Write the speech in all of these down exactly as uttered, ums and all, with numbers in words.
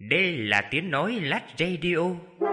Đây là tiếng nói Lách Radio.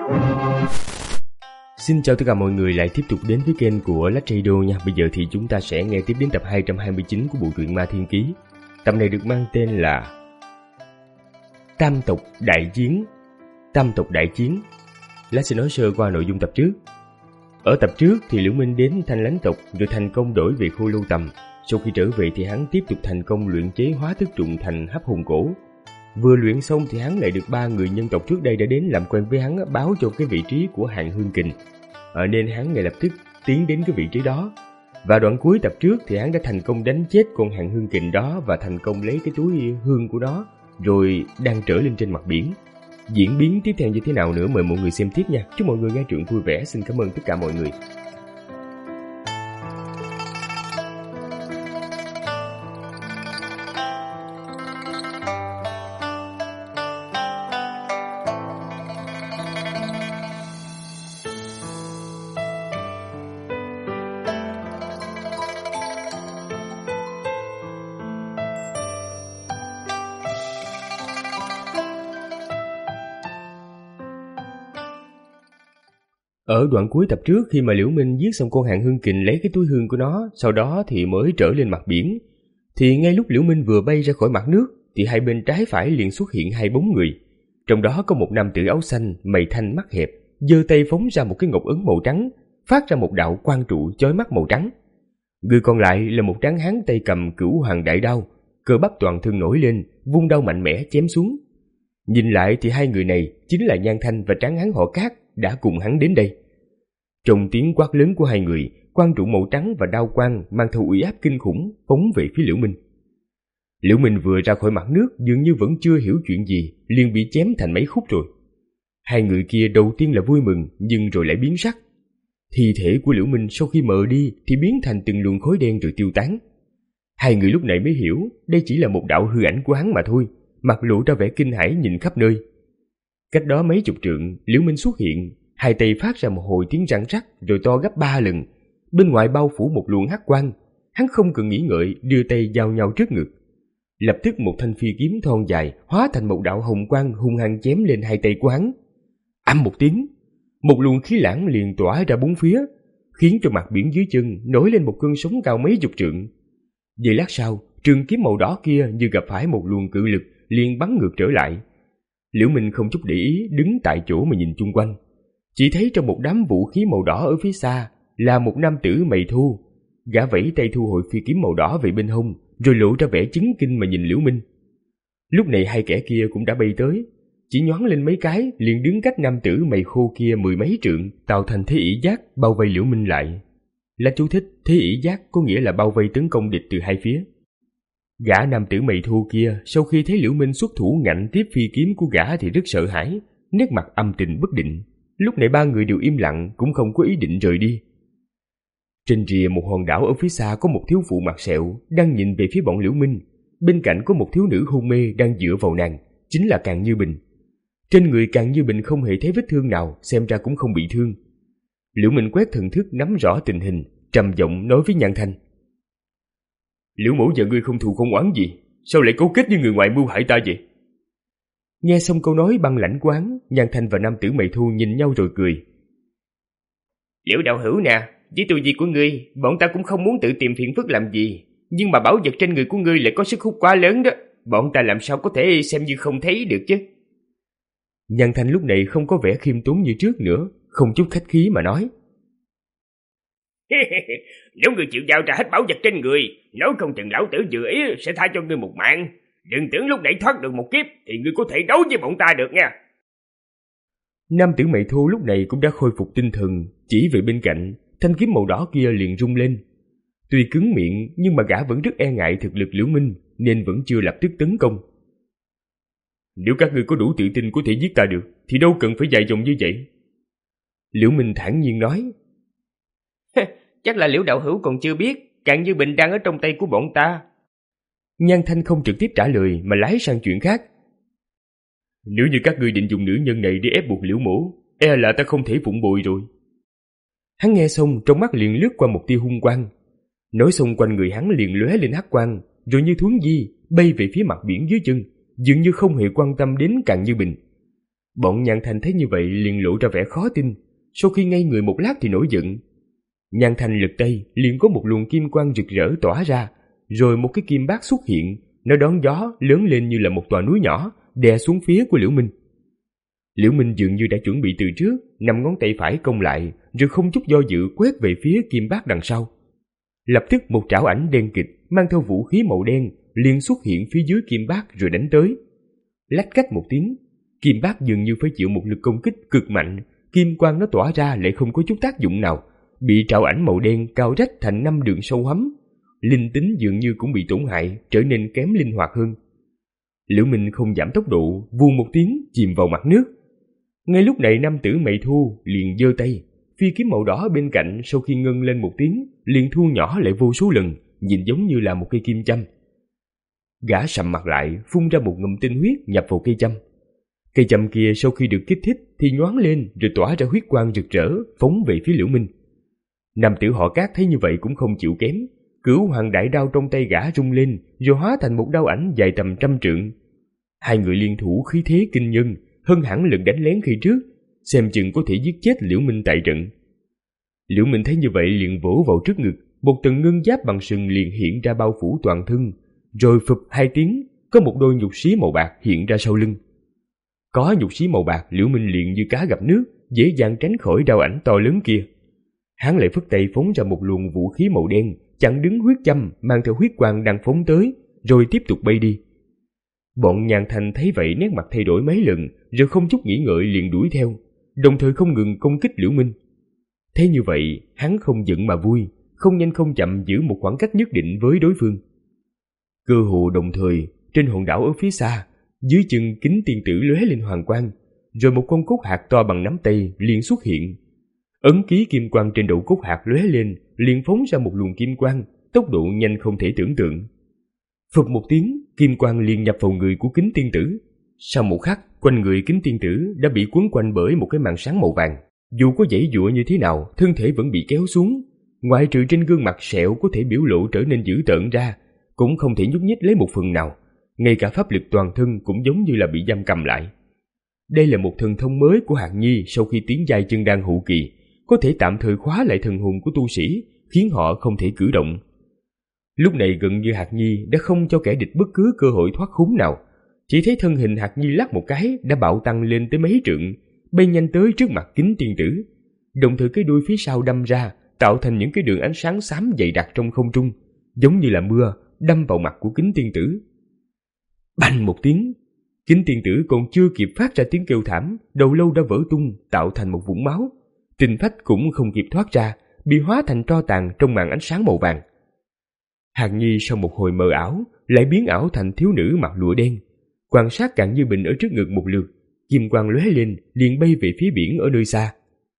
Xin chào tất cả mọi người lại tiếp tục đến với kênh của Lách Radio nha. Bây giờ thì chúng ta sẽ nghe tiếp đến tập hai trăm hai mươi chín của bộ truyện Ma Thiên Ký. Tập này được mang tên là Tam tộc đại chiến. Tam tộc đại chiến. Lách sẽ nói sơ qua nội dung tập trước. Ở tập trước thì Liễu Minh đến Thanh Lãnh tộc rồi thành công đổi về Khô Lâu Tầm. Sau khi trở về thì hắn tiếp tục thành công luyện chế hóa thức trụng thành hấp hồn cổ. Vừa luyện xong thì hắn lại được ba người nhân tộc trước đây đã đến làm quen với hắn, báo cho cái vị trí của Hàn Hương Kình. Ở nên hắn ngay lập tức tiến đến cái vị trí đó. Và đoạn cuối tập trước thì hắn đã thành công đánh chết con Hàn Hương Kình đó và thành công lấy cái túi hương của nó, rồi đang trở lên trên mặt biển. Diễn biến tiếp theo như thế nào nữa mời mọi người xem tiếp nha. Chúc mọi người nghe truyện vui vẻ. Xin cảm ơn tất cả mọi người. Ở đoạn cuối tập trước, khi mà Liễu Minh giết xong con Hàn Hương Kình lấy cái túi hương của nó, sau đó thì mới trở lên mặt biển, thì ngay lúc Liễu Minh vừa bay ra khỏi mặt nước thì hai bên trái phải liền xuất hiện hai bóng người. Trong đó có một nam tử áo xanh, mày thanh mắt hẹp, giơ tay phóng ra một cái ngọc ấn màu trắng, phát ra một đạo quang trụ chói mắt màu trắng. Người còn lại là một tráng hán tay cầm Cửu Hoàng đại đao, cơ bắp toàn thân nổi lên, vung đao mạnh mẽ chém xuống. Nhìn lại thì hai người này chính là Nhan Thanh và tráng hán họ Cát đã cùng hắn đến đây. Trong tiếng quát lớn của hai người, quang trụ màu trắng và đao quang mang theo uy áp kinh khủng phóng về phía Liễu Minh. Liễu Minh vừa ra khỏi mặt nước dường như vẫn chưa hiểu chuyện gì, liền bị chém thành mấy khúc rồi. Hai người kia đầu tiên là vui mừng nhưng rồi lại biến sắc. Thi thể của Liễu Minh sau khi mờ đi thì biến thành từng luồng khói đen rồi tiêu tán. Hai người lúc này mới hiểu đây chỉ là một đạo hư ảnh của hắn mà thôi, mặt lộ ra vẻ kinh hãi nhìn khắp nơi. Cách đó mấy chục trượng, Liễu Minh xuất hiện, hai tay phát ra một hồi tiếng răng rắc rồi to gấp ba lần. Bên ngoài bao phủ một luồng hắc quang, hắn không cần nghĩ ngợi đưa tay giao nhau trước ngực. Lập tức một thanh phi kiếm thon dài hóa thành một đạo hồng quang hung hăng chém lên hai tay của hắn. Ầm một tiếng, một luồng khí lãng liền tỏa ra bốn phía, khiến cho mặt biển dưới chân nổi lên một cơn sóng cao mấy chục trượng. Giây lát sau, trường kiếm màu đỏ kia như gặp phải một luồng cự lực liền bắn ngược trở lại. Liễu Minh không chút để ý đứng tại chỗ mà nhìn chung quanh. Chỉ thấy trong một đám vũ khí màu đỏ ở phía xa là một nam tử mày thu. Gã vẫy tay thu hồi phi kiếm màu đỏ về bên hông, rồi lộ ra vẻ chấn kinh mà nhìn Liễu Minh. Lúc này hai kẻ kia cũng đã bay tới, chỉ nhoáng lên mấy cái liền đứng cách nam tử mày khô kia mười mấy trượng, tạo thành thế ỷ giác bao vây Liễu Minh lại. Là chú thích, thế ỷ giác có nghĩa là bao vây tấn công địch từ hai phía. Gã nam tử mày thu kia sau khi thấy Liễu Minh xuất thủ ngạnh tiếp phi kiếm của gã thì rất sợ hãi, nét mặt âm tình bất định. Lúc này ba người đều im lặng, cũng không có ý định rời đi. Trên rìa một hòn đảo ở phía xa có một thiếu phụ mặt sẹo đang nhìn về phía bọn Liễu Minh. Bên cạnh có một thiếu nữ hôn mê đang dựa vào nàng, chính là Càn Như Bình. Trên người Càn Như Bình không hề thấy vết thương nào, xem ra cũng không bị thương. Liễu Minh quét thần thức nắm rõ tình hình, trầm giọng nói với Nhan Thanh: Liễu mẫu và ngươi không thù không oán gì, sao lại cấu kết với người ngoài mưu hại ta vậy? Nghe xong câu nói băng lãnh của hắn, Nhan Thanh và nam tử mày thu nhìn nhau rồi cười. Liễu đạo hữu nè, với tu vi của ngươi, bọn ta cũng không muốn tự tìm phiền phức làm gì, nhưng mà bảo vật trên người của ngươi lại có sức hút quá lớn đó, bọn ta làm sao có thể xem như không thấy được chứ? Nhan Thanh lúc này không có vẻ khiêm tốn như trước nữa, không chút khách khí mà nói. Nếu ngươi chịu giao ra hết bảo vật trên người, nói không chừng lão tử dự ý sẽ tha cho ngươi một mạng. Đừng tưởng lúc nãy thoát được một kiếp thì ngươi có thể đấu với bọn ta được nha. Nam tử mày thô lúc này cũng đã khôi phục tinh thần, chỉ về bên cạnh, thanh kiếm màu đỏ kia liền rung lên. Tuy cứng miệng nhưng mà gã vẫn rất e ngại thực lực Liễu Minh nên vẫn chưa lập tức tấn công. Nếu các ngươi có đủ tự tin có thể giết ta được thì đâu cần phải dài dòng như vậy. Liễu Minh thản nhiên nói. Chắc là Liễu đạo hữu còn chưa biết, Càn Như Bình đang ở trong tay của bọn ta. Nhan Thanh không trực tiếp trả lời mà lái sang chuyện khác. Nếu như các ngươi định dùng nữ nhân này để ép buộc Liễu mổ, e là ta không thể phụng bồi rồi. Hắn nghe xong trong mắt liền lướt qua một tia hung quang. Nói xong quanh người hắn liền lóe lên hắc quang, rồi như thuấn di bay về phía mặt biển dưới chân, dường như không hề quan tâm đến Càn Như Bình. Bọn Nhan Thanh thấy như vậy liền lộ ra vẻ khó tin, sau khi ngây người một lát thì nổi giận. Nhan Thanh lật tay, liền có một luồng kim quang rực rỡ tỏa ra, rồi một cái kim bát xuất hiện, nó đón gió lớn lên như là một tòa núi nhỏ, đè xuống phía của Liễu Minh. Liễu Minh dường như đã chuẩn bị từ trước, năm ngón tay phải cong lại, rồi không chút do dự quét về phía kim bát đằng sau. Lập tức một trảo ảnh đen kịt mang theo vũ khí màu đen liền xuất hiện phía dưới kim bát rồi đánh tới. Lách cách một tiếng, kim bát dường như phải chịu một lực công kích cực mạnh, kim quang nó tỏa ra lại không có chút tác dụng nào, bị trảo ảnh màu đen cào rách thành năm đường sâu hắm. Linh tính dường như cũng bị tổn hại, trở nên kém linh hoạt hơn. Liễu Minh không giảm tốc độ, vù một tiếng chìm vào mặt nước. Ngay lúc này nam tử Mày Thu liền giơ tay, phi kiếm màu đỏ bên cạnh sau khi ngân lên một tiếng liền thu nhỏ lại vô số lần, nhìn giống như là một cây kim châm. Gã sầm mặt lại, phun ra một ngụm tinh huyết nhập vào cây châm. Cây châm kia sau khi được kích thích thì nhoáng lên rồi tỏa ra huyết quang rực rỡ phóng về phía Liễu Minh. Nam tử họ Cát thấy như vậy cũng không chịu kém, Cửu Hoàng đại đao trong tay gã rung lên rồi hóa thành một đao ảnh dài tầm trăm trượng. Hai người liên thủ khí thế kinh nhân, hơn hẳn lần đánh lén khi trước, xem chừng có thể giết chết Liễu Minh tại trận. Liễu Minh thấy như vậy liền vỗ vào trước ngực, một tầng ngân giáp bằng sừng liền hiện ra bao phủ toàn thân, rồi phụp hai tiếng, có một đôi nhục xí màu bạc hiện ra sau lưng. Có nhục xí màu bạc, Liễu Minh liền như cá gặp nước, dễ dàng tránh khỏi đao ảnh to lớn kia. Hắn lại phất tay phóng ra một luồng vũ khí màu đen, chặn đứng huyết châm mang theo huyết quang đang phóng tới, rồi tiếp tục bay đi. Bọn Nhan Thanh thấy vậy nét mặt thay đổi mấy lần, rồi không chút nghĩ ngợi liền đuổi theo, đồng thời không ngừng công kích Liễu Minh. Thế như vậy, hắn không giận mà vui, không nhanh không chậm giữ một khoảng cách nhất định với đối phương. Cơ hồ đồng thời, trên hòn đảo ở phía xa, dưới chân Kính Tiên Tử lóe lên hoàng quang, rồi một con cốt hạt to bằng nắm tay liền xuất hiện. Ấn ký kim quang trên đầu cốt hạt lóe lên, liền phóng ra một luồng kim quang, tốc độ nhanh không thể tưởng tượng. Phụt một tiếng, kim quang liền nhập vào người của Kính Tiên Tử. Sau một khắc, quanh người Kính Tiên Tử đã bị quấn quanh bởi một cái màn sáng màu vàng. Dù có giãy giụa như thế nào, thân thể vẫn bị kéo xuống. Ngoại trừ trên gương mặt sẹo có thể biểu lộ trở nên dữ tợn ra, cũng không thể nhúc nhích lấy một phần nào. Ngay cả pháp lực toàn thân cũng giống như là bị giam cầm lại. Đây là một thần thông mới của Hạc Nhi sau khi tiến giai chân đan hậu kỳ, có thể tạm thời khóa lại thần hồn của tu sĩ, khiến họ không thể cử động. Lúc này gần như Hạc Nhi đã không cho kẻ địch bất cứ cơ hội thoát khốn nào, chỉ thấy thân hình Hạc Nhi lắc một cái đã bạo tăng lên tới mấy trượng, bay nhanh tới trước mặt Kính Tiên Tử, đồng thời cái đuôi phía sau đâm ra, tạo thành những cái đường ánh sáng xám dày đặc trong không trung, giống như là mưa đâm vào mặt của Kính Tiên Tử. Bành một tiếng, Kính Tiên Tử còn chưa kịp phát ra tiếng kêu thảm, đầu lâu đã vỡ tung, tạo thành một vũng máu. Tinh phách cũng không kịp thoát ra, bị hóa thành tro tàn trong màn ánh sáng màu vàng. Hàn Nhi sau một hồi mờ ảo, lại biến ảo thành thiếu nữ mặc lụa đen, quan sát Càn Như Bình ở trước ngực một lượt, kim quang lóe lên, liền bay về phía biển ở nơi xa.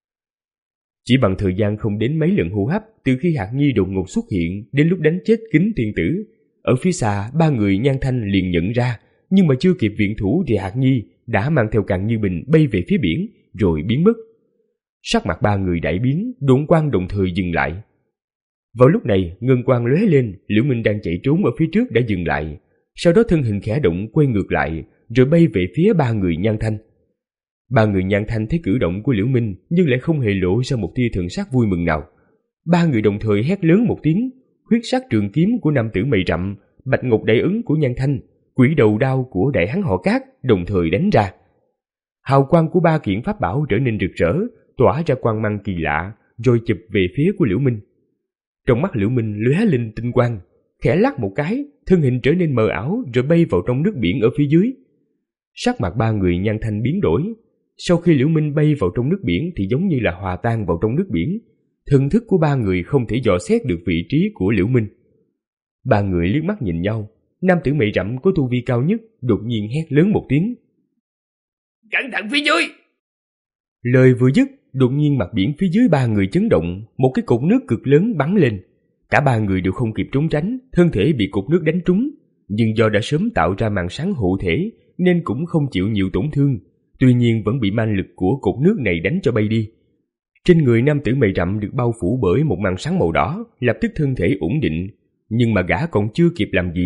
Chỉ bằng thời gian không đến mấy lần hô hấp, từ khi Hạc Nhi đột ngột xuất hiện đến lúc đánh chết Kính Tiên Tử, ở phía xa ba người Nhan Thanh liền nhận ra, nhưng mà chưa kịp viện thủ thì Hạc Nhi đã mang theo Càn Như Bình bay về phía biển, rồi biến mất. Sắc mặt ba người đại biến, độn quang đồng thời dừng lại. Vào lúc này, ngân quang lóe lên, Liễu Minh đang chạy trốn ở phía trước đã dừng lại, sau đó thân hình khẽ động quay ngược lại, rồi bay về phía ba người Nhan Thanh. Ba người Nhan Thanh thấy cử động của Liễu Minh nhưng lại không hề lộ ra một tia thần sắc vui mừng nào. Ba người đồng thời hét lớn một tiếng, huyết sắc trường kiếm của nam tử mày rậm, bạch ngọc đại ấn của Nhan Thanh, quỷ đầu đao của đại hán họ Cát đồng thời đánh ra. Hào quang của ba kiện pháp bảo trở nên rực rỡ, tỏa ra quang mang kỳ lạ, rồi chụp về phía của Liễu Minh. Trong mắt Liễu Minh lóe lên tinh quang, khẽ lắc một cái, thân hình trở nên mờ ảo rồi bay vào trong nước biển ở phía dưới. Sắc mặt ba người Nhan Thanh biến đổi. Sau khi Liễu Minh bay vào trong nước biển thì giống như là hòa tan vào trong nước biển. Thần thức của ba người không thể dò xét được vị trí của Liễu Minh. Ba người liếc mắt nhìn nhau. Nam tử mày rậm có tu vi cao nhất đột nhiên hét lớn một tiếng: "Cẩn thận phía dưới!" Lời vừa dứt, đột nhiên mặt biển phía dưới ba người chấn động, một cái cột nước cực lớn bắn lên. Cả ba người đều không kịp trốn tránh, thân thể bị cột nước đánh trúng, nhưng do đã sớm tạo ra màn sáng hộ thể nên cũng không chịu nhiều tổn thương. Tuy nhiên vẫn bị man lực của cột nước này đánh cho bay đi. Trên người nam tử mày rậm được bao phủ bởi một màn sáng màu đỏ, lập tức thân thể ổn định, nhưng mà gã còn chưa kịp làm gì,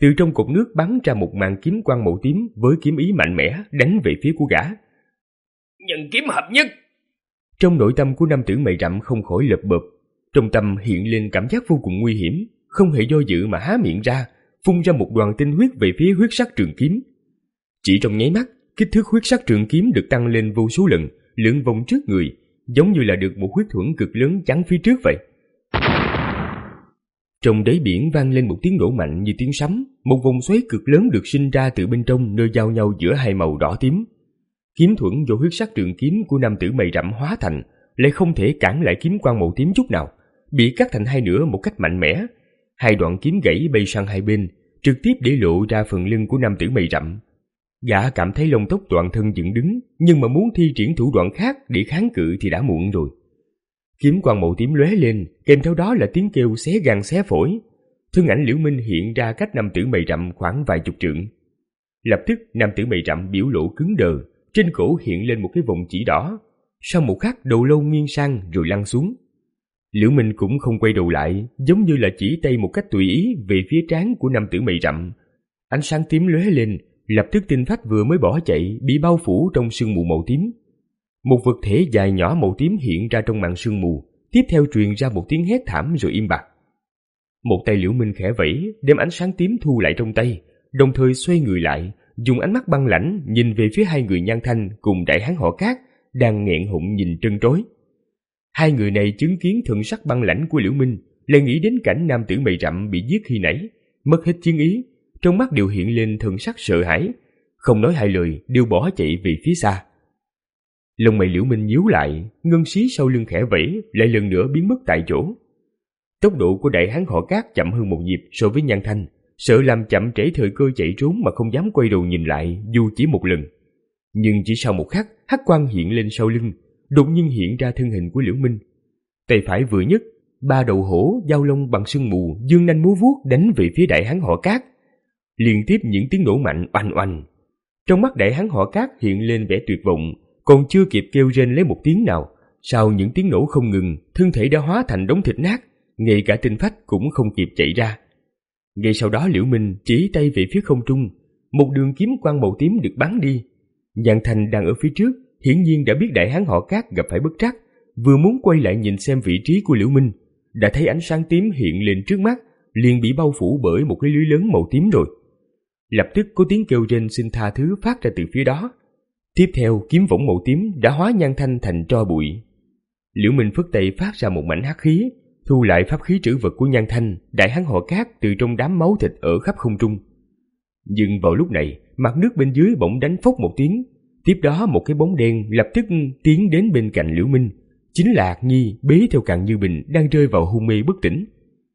Từ trong cột nước bắn ra một màn kiếm quang màu tím với kiếm ý mạnh mẽ đánh về phía của gã. Nhân kiếm hợp nhất! Trong nội tâm của nam tử mày rậm không khỏi lợp bợp, trong tâm hiện lên cảm giác vô cùng nguy hiểm, không hề do dự mà há miệng ra, phun ra một đoàn tinh huyết về phía huyết sắc trường kiếm. Chỉ trong nháy mắt, kích thước huyết sắc trường kiếm được tăng lên vô số lần, lượn vòng trước người, giống như là được một huyết thuẫn cực lớn chắn phía trước vậy. Trong đáy biển vang lên một tiếng nổ mạnh như tiếng sấm, một vòng xoáy cực lớn được sinh ra từ bên trong nơi giao nhau giữa hai màu đỏ tím. Kiếm thuẫn do huyết sắc trường kiếm của nam tử mày rậm hóa thành lại không thể cản lại kiếm quang màu tím chút nào, bị cắt thành hai nửa một cách mạnh mẽ. Hai đoạn kiếm gãy bay sang hai bên, trực tiếp để lộ ra phần lưng của nam tử mày rậm. Gã cảm thấy lông tóc toàn thân dựng đứng, nhưng mà muốn thi triển thủ đoạn khác để kháng cự thì đã muộn rồi. Kiếm quang màu tím lóe lên, kèm theo đó là tiếng kêu xé gan xé phổi. Thân ảnh Liễu Minh hiện ra cách nam tử mày rậm khoảng vài chục trượng. Lập tức nam tử mày rậm biểu lộ cứng đờ, trên cổ hiện lên một cái vòng chỉ đỏ. Sau một khắc đầu lâu nghiêng sang rồi lăn xuống. Liễu Minh cũng không quay đầu lại, giống như là chỉ tay một cách tùy ý về phía trán của nam tử mày rậm. Ánh sáng tím lóe lên, lập tức tinh phách vừa mới bỏ chạy bị bao phủ trong sương mù màu tím. Một vật thể dài nhỏ màu tím hiện ra trong màn sương mù, tiếp theo truyền ra một tiếng hét thảm rồi im bặt. Một tay Liễu Minh khẽ vẫy, đem ánh sáng tím thu lại trong tay, đồng thời xoay người lại, dùng ánh mắt băng lãnh nhìn về phía hai người Nhan Thanh cùng đại hán họ Cát đang nghẹn họng nhìn trân trối. Hai người này chứng kiến thần sắc băng lãnh của Liễu Minh, lại nghĩ đến cảnh nam tử mày rậm bị giết khi nãy, mất hết chiến ý, trong mắt đều hiện lên thần sắc sợ hãi, không nói hai lời đều bỏ chạy về phía xa. Lông mày Liễu Minh nhíu lại, ngân xí sau lưng khẽ vẫy, lại lần nữa biến mất tại chỗ. Tốc độ của đại hán họ Cát chậm hơn một nhịp so với Nhan Thanh, sợ làm chậm trễ thời cơ chạy trốn mà không dám quay đầu nhìn lại dù chỉ một lần. Nhưng chỉ sau một khắc, hắc quang hiện lên sau lưng, đột nhiên hiện ra thân hình của Liễu Minh. Tay phải vừa nhấc, ba đầu hổ giao long bằng sương mù dương nanh múa vuốt đánh về phía đại hán họ Cát. Liên tiếp những tiếng nổ mạnh oanh oanh. Trong mắt đại hán họ Cát hiện lên vẻ tuyệt vọng, còn chưa kịp kêu rên lấy một tiếng nào, sau những tiếng nổ không ngừng, thân thể đã hóa thành đống thịt nát, ngay cả tinh phách cũng không kịp chạy ra. Ngay sau đó Liễu Minh chỉ tay về phía không trung, một đường kiếm quang màu tím được bắn đi. Nhan Thanh đang ở phía trước, hiển nhiên đã biết đại hán họ Cát gặp phải bất trắc, vừa muốn quay lại nhìn xem vị trí của Liễu Minh, đã thấy ánh sáng tím hiện lên trước mắt, liền bị bao phủ bởi một cái lưới lớn màu tím rồi. Lập tức có tiếng kêu rên xin tha thứ phát ra từ phía đó. Tiếp theo kiếm võng màu tím đã hóa Nhan Thanh thành tro bụi. Liễu Minh phất tay phát ra một mảnh hắc khí, thu lại pháp khí trữ vật của Nhan Thanh, đại hán họ Cát từ trong đám máu thịt ở khắp không trung. Nhưng vào lúc này, mặt nước bên dưới bỗng đánh phốc một tiếng, tiếp đó một cái bóng đen lập tức tiến đến bên cạnh Liễu Minh, chính là Hạc Nhi bế theo Càn Như Bình đang rơi vào hôn mê bất tỉnh.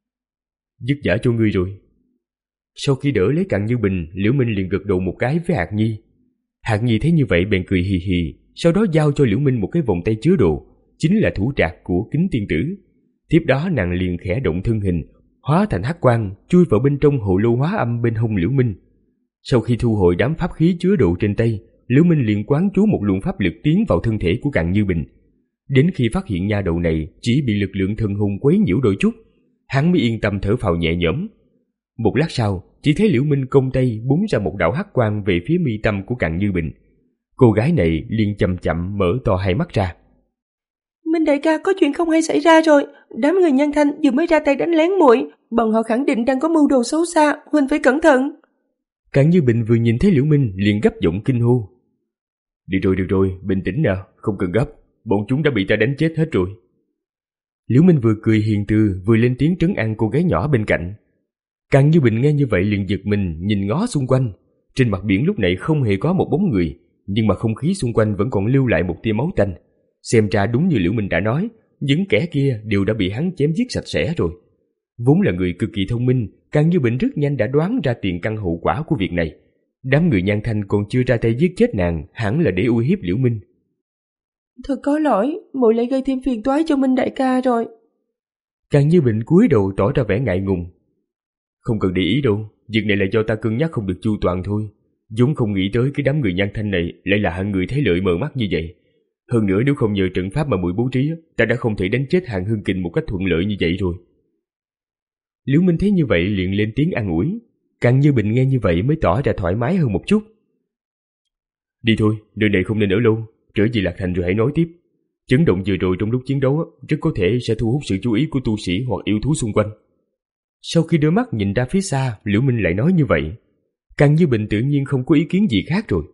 Dứt giả cho ngươi rồi. Sau khi đỡ lấy Càn Như Bình, Liễu Minh liền gật đầu một cái với Hạc Nhi. Hạc Nhi thấy như vậy bèn cười hì hì, sau đó giao cho Liễu Minh một cái vòng tay chứa đồ, chính là thủ trạc của Kính Tiên Tử. Tiếp đó nàng liền khẽ động thân hình, hóa thành hắc quang, chui vào bên trong hồ lô hóa âm bên hông Liễu Minh. Sau khi thu hồi đám pháp khí chứa đồ trên tay, Liễu Minh liền quán chú một luồng pháp lực tiến vào thân thể của Càn Như Bình. Đến khi phát hiện nha đầu này chỉ bị lực lượng thần hồn quấy nhiễu đôi chút, hắn mới yên tâm thở phào nhẹ nhõm. Một lát sau, chỉ thấy Liễu Minh công tay búng ra một đạo hắc quang về phía mi tâm của Càn Như Bình. Cô gái này liền chậm chậm mở to hai mắt ra. Minh đại ca, có chuyện không hay xảy ra rồi. Đám người Nhan Thanh vừa mới ra tay đánh lén muội, bọn họ khẳng định đang có mưu đồ xấu xa, huynh phải cẩn thận. Càn Như Bình vừa nhìn thấy Liễu Minh liền gấp giọng kinh hô. Được rồi, được rồi, bình tĩnh nào, không cần gấp, bọn chúng đã bị ta đánh chết hết rồi. Liễu Minh vừa cười hiền từ vừa lên tiếng trấn an cô gái nhỏ bên cạnh. Càn Như Bình nghe như vậy liền giật mình nhìn ngó xung quanh. Trên mặt biển lúc này không hề có một bóng người, nhưng mà không khí xung quanh vẫn còn lưu lại một tia máu tanh. Xem ra đúng như Liễu Minh đã nói, những kẻ kia đều đã bị hắn chém giết sạch sẽ rồi. Vốn là người cực kỳ thông minh, Càn Như Bình rất nhanh đã đoán ra tiền căn hậu quả của việc này. Đám người Nhan Thanh còn chưa ra tay giết chết nàng, hẳn là để uy hiếp Liễu Minh. Thật có lỗi, muội lại gây thêm phiền toái cho Minh đại ca rồi. Càn Như Bình cúi đầu tỏ ra vẻ ngại ngùng. Không cần để ý đâu, việc này là do ta cân nhắc không được chu toàn thôi. vốn không nghĩ tới cái đám người Nhan Thanh này lại là hạng người thấy lợi mờ mắt như vậy. Hơn nữa nếu không nhờ trận pháp mà muội bố trí, ta đã không thể đánh chết Hàn Hưng Kình một cách thuận lợi như vậy rồi. Liễu Minh thấy như vậy liền lên tiếng an ủi. Càng Như Bình nghe như vậy mới tỏ ra thoải mái hơn một chút. Đi thôi, nơi này không nên ở lâu, trở về Lạc Thành rồi hãy nói tiếp. Chấn động vừa rồi trong lúc chiến đấu rất có thể sẽ thu hút sự chú ý của tu sĩ hoặc yêu thú xung quanh. Sau khi đưa mắt nhìn ra phía xa, Liễu Minh lại nói như vậy. Càng Như Bình tự nhiên không có ý kiến gì khác rồi.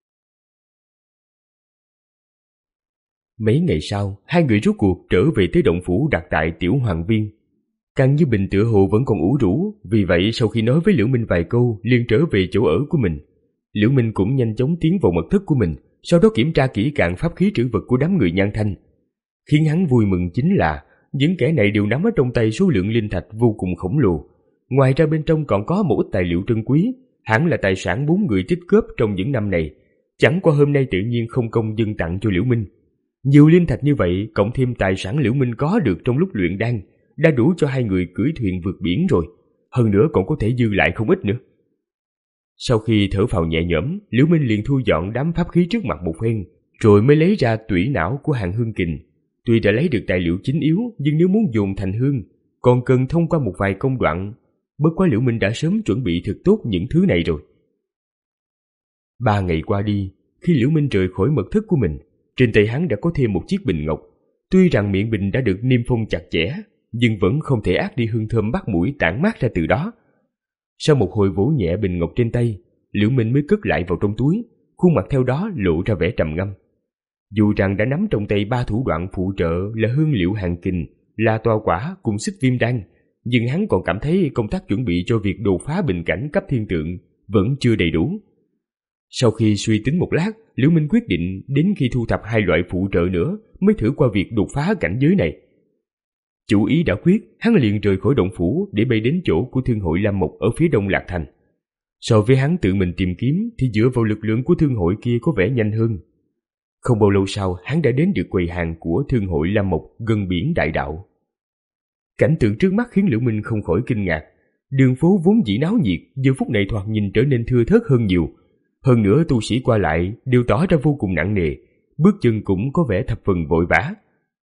Mấy ngày sau, hai người rốt cuộc trở về tới động phủ đặt tại Tiểu Hoàng Viên. Càng Như Bình tựa hồ vẫn còn ủ rũ, vì vậy sau khi nói với Liễu Minh vài câu liền trở về chỗ ở của mình. Liễu Minh cũng nhanh chóng tiến vào mật thất của mình, sau đó kiểm tra kỹ càng pháp khí trữ vật của đám người Nhan Thanh. Khiến hắn vui mừng chính là những kẻ này đều nắm ở trong tay số lượng linh thạch vô cùng khổng lồ. Ngoài ra bên trong còn có một ít tài liệu trân quý, hẳn là tài sản bốn người tích góp trong những năm này. Chẳng qua hôm nay tự nhiên không công dâng tặng cho Liễu Minh. Nhiều linh thạch như vậy cộng thêm tài sản Liễu Minh có được trong lúc luyện đan đã đủ cho hai người cưỡi thuyền vượt biển rồi, hơn nữa còn có thể dư lại không ít nữa. Sau khi thở phào nhẹ nhõm, Liễu Minh liền thu dọn đám pháp khí trước mặt một phen, rồi mới lấy ra tủy não của Hàn Hương Kình. Tuy đã lấy được tài liệu chính yếu, nhưng nếu muốn dùng thành hương, còn cần thông qua một vài công đoạn. Bất quá Liễu Minh đã sớm chuẩn bị thật tốt những thứ này rồi. Ba ngày qua đi, khi Liễu Minh rời khỏi mật thất của mình, trên tay hắn đã có thêm một chiếc bình ngọc. Tuy rằng miệng bình đã được niêm phong chặt chẽ, nhưng vẫn không thể át đi hương thơm bắt mũi tản mát ra từ đó. Sau một hồi vỗ nhẹ bình ngọc trên tay, Liễu Minh mới cất lại vào trong túi, khuôn mặt theo đó lộ ra vẻ trầm ngâm. Dù rằng đã nắm trong tay ba thủ đoạn phụ trợ là hương liệu Hàn Kình, là toa quả cùng xích viêm đan, nhưng hắn còn cảm thấy công tác chuẩn bị cho việc đột phá bình cảnh cấp thiên tượng vẫn chưa đầy đủ. Sau khi suy tính một lát, Liễu Minh quyết định đến khi thu thập hai loại phụ trợ nữa mới thử qua việc đột phá cảnh giới này. Chủ ý đã quyết, hắn liền rời khỏi động phủ để bay đến chỗ của thương hội Lam Mộc ở phía đông Lạc Thành. So với hắn tự mình tìm kiếm thì dựa vào lực lượng của thương hội kia có vẻ nhanh hơn. Không bao lâu sau, hắn đã đến được quầy hàng của thương hội Lam Mộc gần biển Đại Đạo. Cảnh tượng trước mắt khiến Liễu Minh không khỏi kinh ngạc. Đường phố vốn dĩ náo nhiệt, giờ phút này thoạt nhìn trở nên thưa thớt hơn nhiều. Hơn nữa tu sĩ qua lại đều tỏ ra vô cùng nặng nề, bước chân cũng có vẻ thập phần vội vã.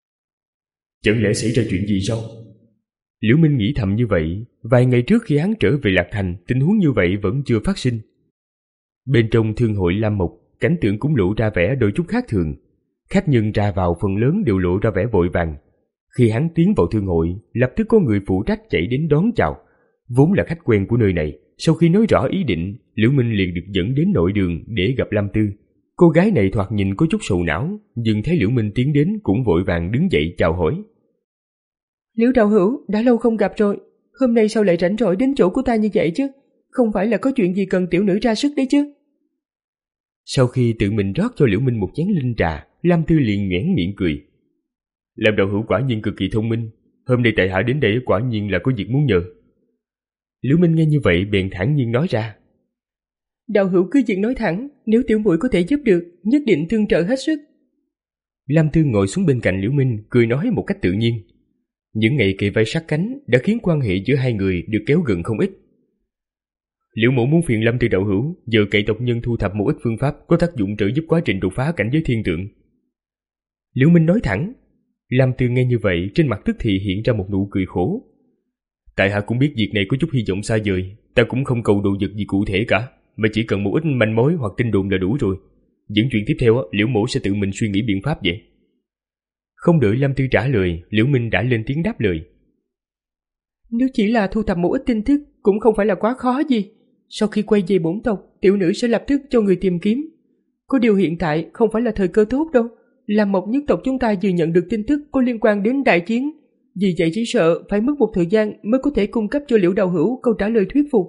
Chẳng lẽ xảy ra chuyện gì sao? Liễu Minh nghĩ thầm như vậy. Vài ngày trước khi hắn trở về Lạc Thành, tình huống như vậy vẫn chưa phát sinh. Bên trong thương hội Lam Mộc, cảnh tượng cũng lộ ra vẻ đôi chút khác thường. Khách nhân ra vào phần lớn đều lộ ra vẻ vội vàng. Khi hắn tiến vào thương hội, lập tức có người phụ trách chạy đến đón chào. Vốn là khách quen của nơi này, sau khi nói rõ ý định, Liễu Minh liền được dẫn đến nội đường để gặp Lam Tư. Cô gái này thoạt nhìn có chút sầu não, nhưng thấy Liễu Minh tiến đến cũng vội vàng đứng dậy chào hỏi. Liễu đạo hữu, đã lâu không gặp rồi, hôm nay sao lại rảnh rỗi đến chỗ của ta như vậy chứ? Không phải là có chuyện gì cần tiểu nữ ra sức đấy chứ? Sau khi tự mình rót cho Liễu Minh một chén linh trà, Lam Tư liền nhoẻn miệng cười. Làm đạo hữu quả nhiên cực kỳ thông minh, hôm nay tại hạ đến đây quả nhiên là có việc muốn nhờ. Liễu Minh nghe như vậy bèn thản nhiên nói ra. Đạo hữu cứ việc nói thẳng, nếu tiểu muội có thể giúp được, nhất định tương trợ hết sức. Lam Tư ngồi xuống bên cạnh Liễu Minh, cười nói một cách tự nhiên. Những ngày kề vai sát cánh đã khiến quan hệ giữa hai người được kéo gần không ít. Liễu mẫu muốn phiền Lam Tư đạo hữu giờ cậy tộc nhân thu thập một ít phương pháp có tác dụng trợ giúp quá trình đột phá cảnh giới thiên tượng. Liễu Minh nói thẳng. Lam Tư nghe như vậy, trên mặt tức thì hiện ra một nụ cười khổ. Tại hạ cũng biết việc này có chút hy vọng xa vời, ta cũng không cầu đồ vật gì cụ thể cả, mà chỉ cần một ít manh mối hoặc tin đồn là đủ rồi. Những chuyện tiếp theo, Liễu mẫu sẽ tự mình suy nghĩ biện pháp vậy. Không đợi Lam Tư trả lời, Liễu Minh đã lên tiếng đáp lời. Nếu chỉ là thu thập một ít tin tức cũng không phải là quá khó gì. Sau khi quay về bổn tộc, tiểu nữ sẽ lập tức cho người tìm kiếm. Có điều hiện tại không phải là thời cơ tốt đâu. Làm một nhất tộc chúng ta vừa nhận được tin tức có liên quan đến đại chiến. Vì vậy chỉ sợ phải mất một thời gian mới có thể cung cấp cho Liễu đạo hữu câu trả lời thuyết phục.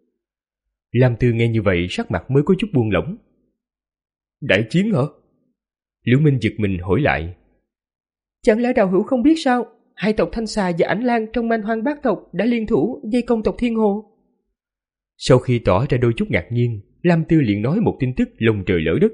Lam Tư nghe như vậy sắc mặt mới có chút buông lỏng. Đại chiến hả? Liễu Minh giật mình hỏi lại. Chẳng lẽ đạo hữu không biết sao? Hai tộc Thanh Xà và Ảnh Lang trong Man Hoang Bát tộc đã liên thủ vây công tộc Thiên Hồ. Sau khi tỏ ra đôi chút ngạc nhiên, Lam Tư liền nói một tin tức lồng trời lỡ đất.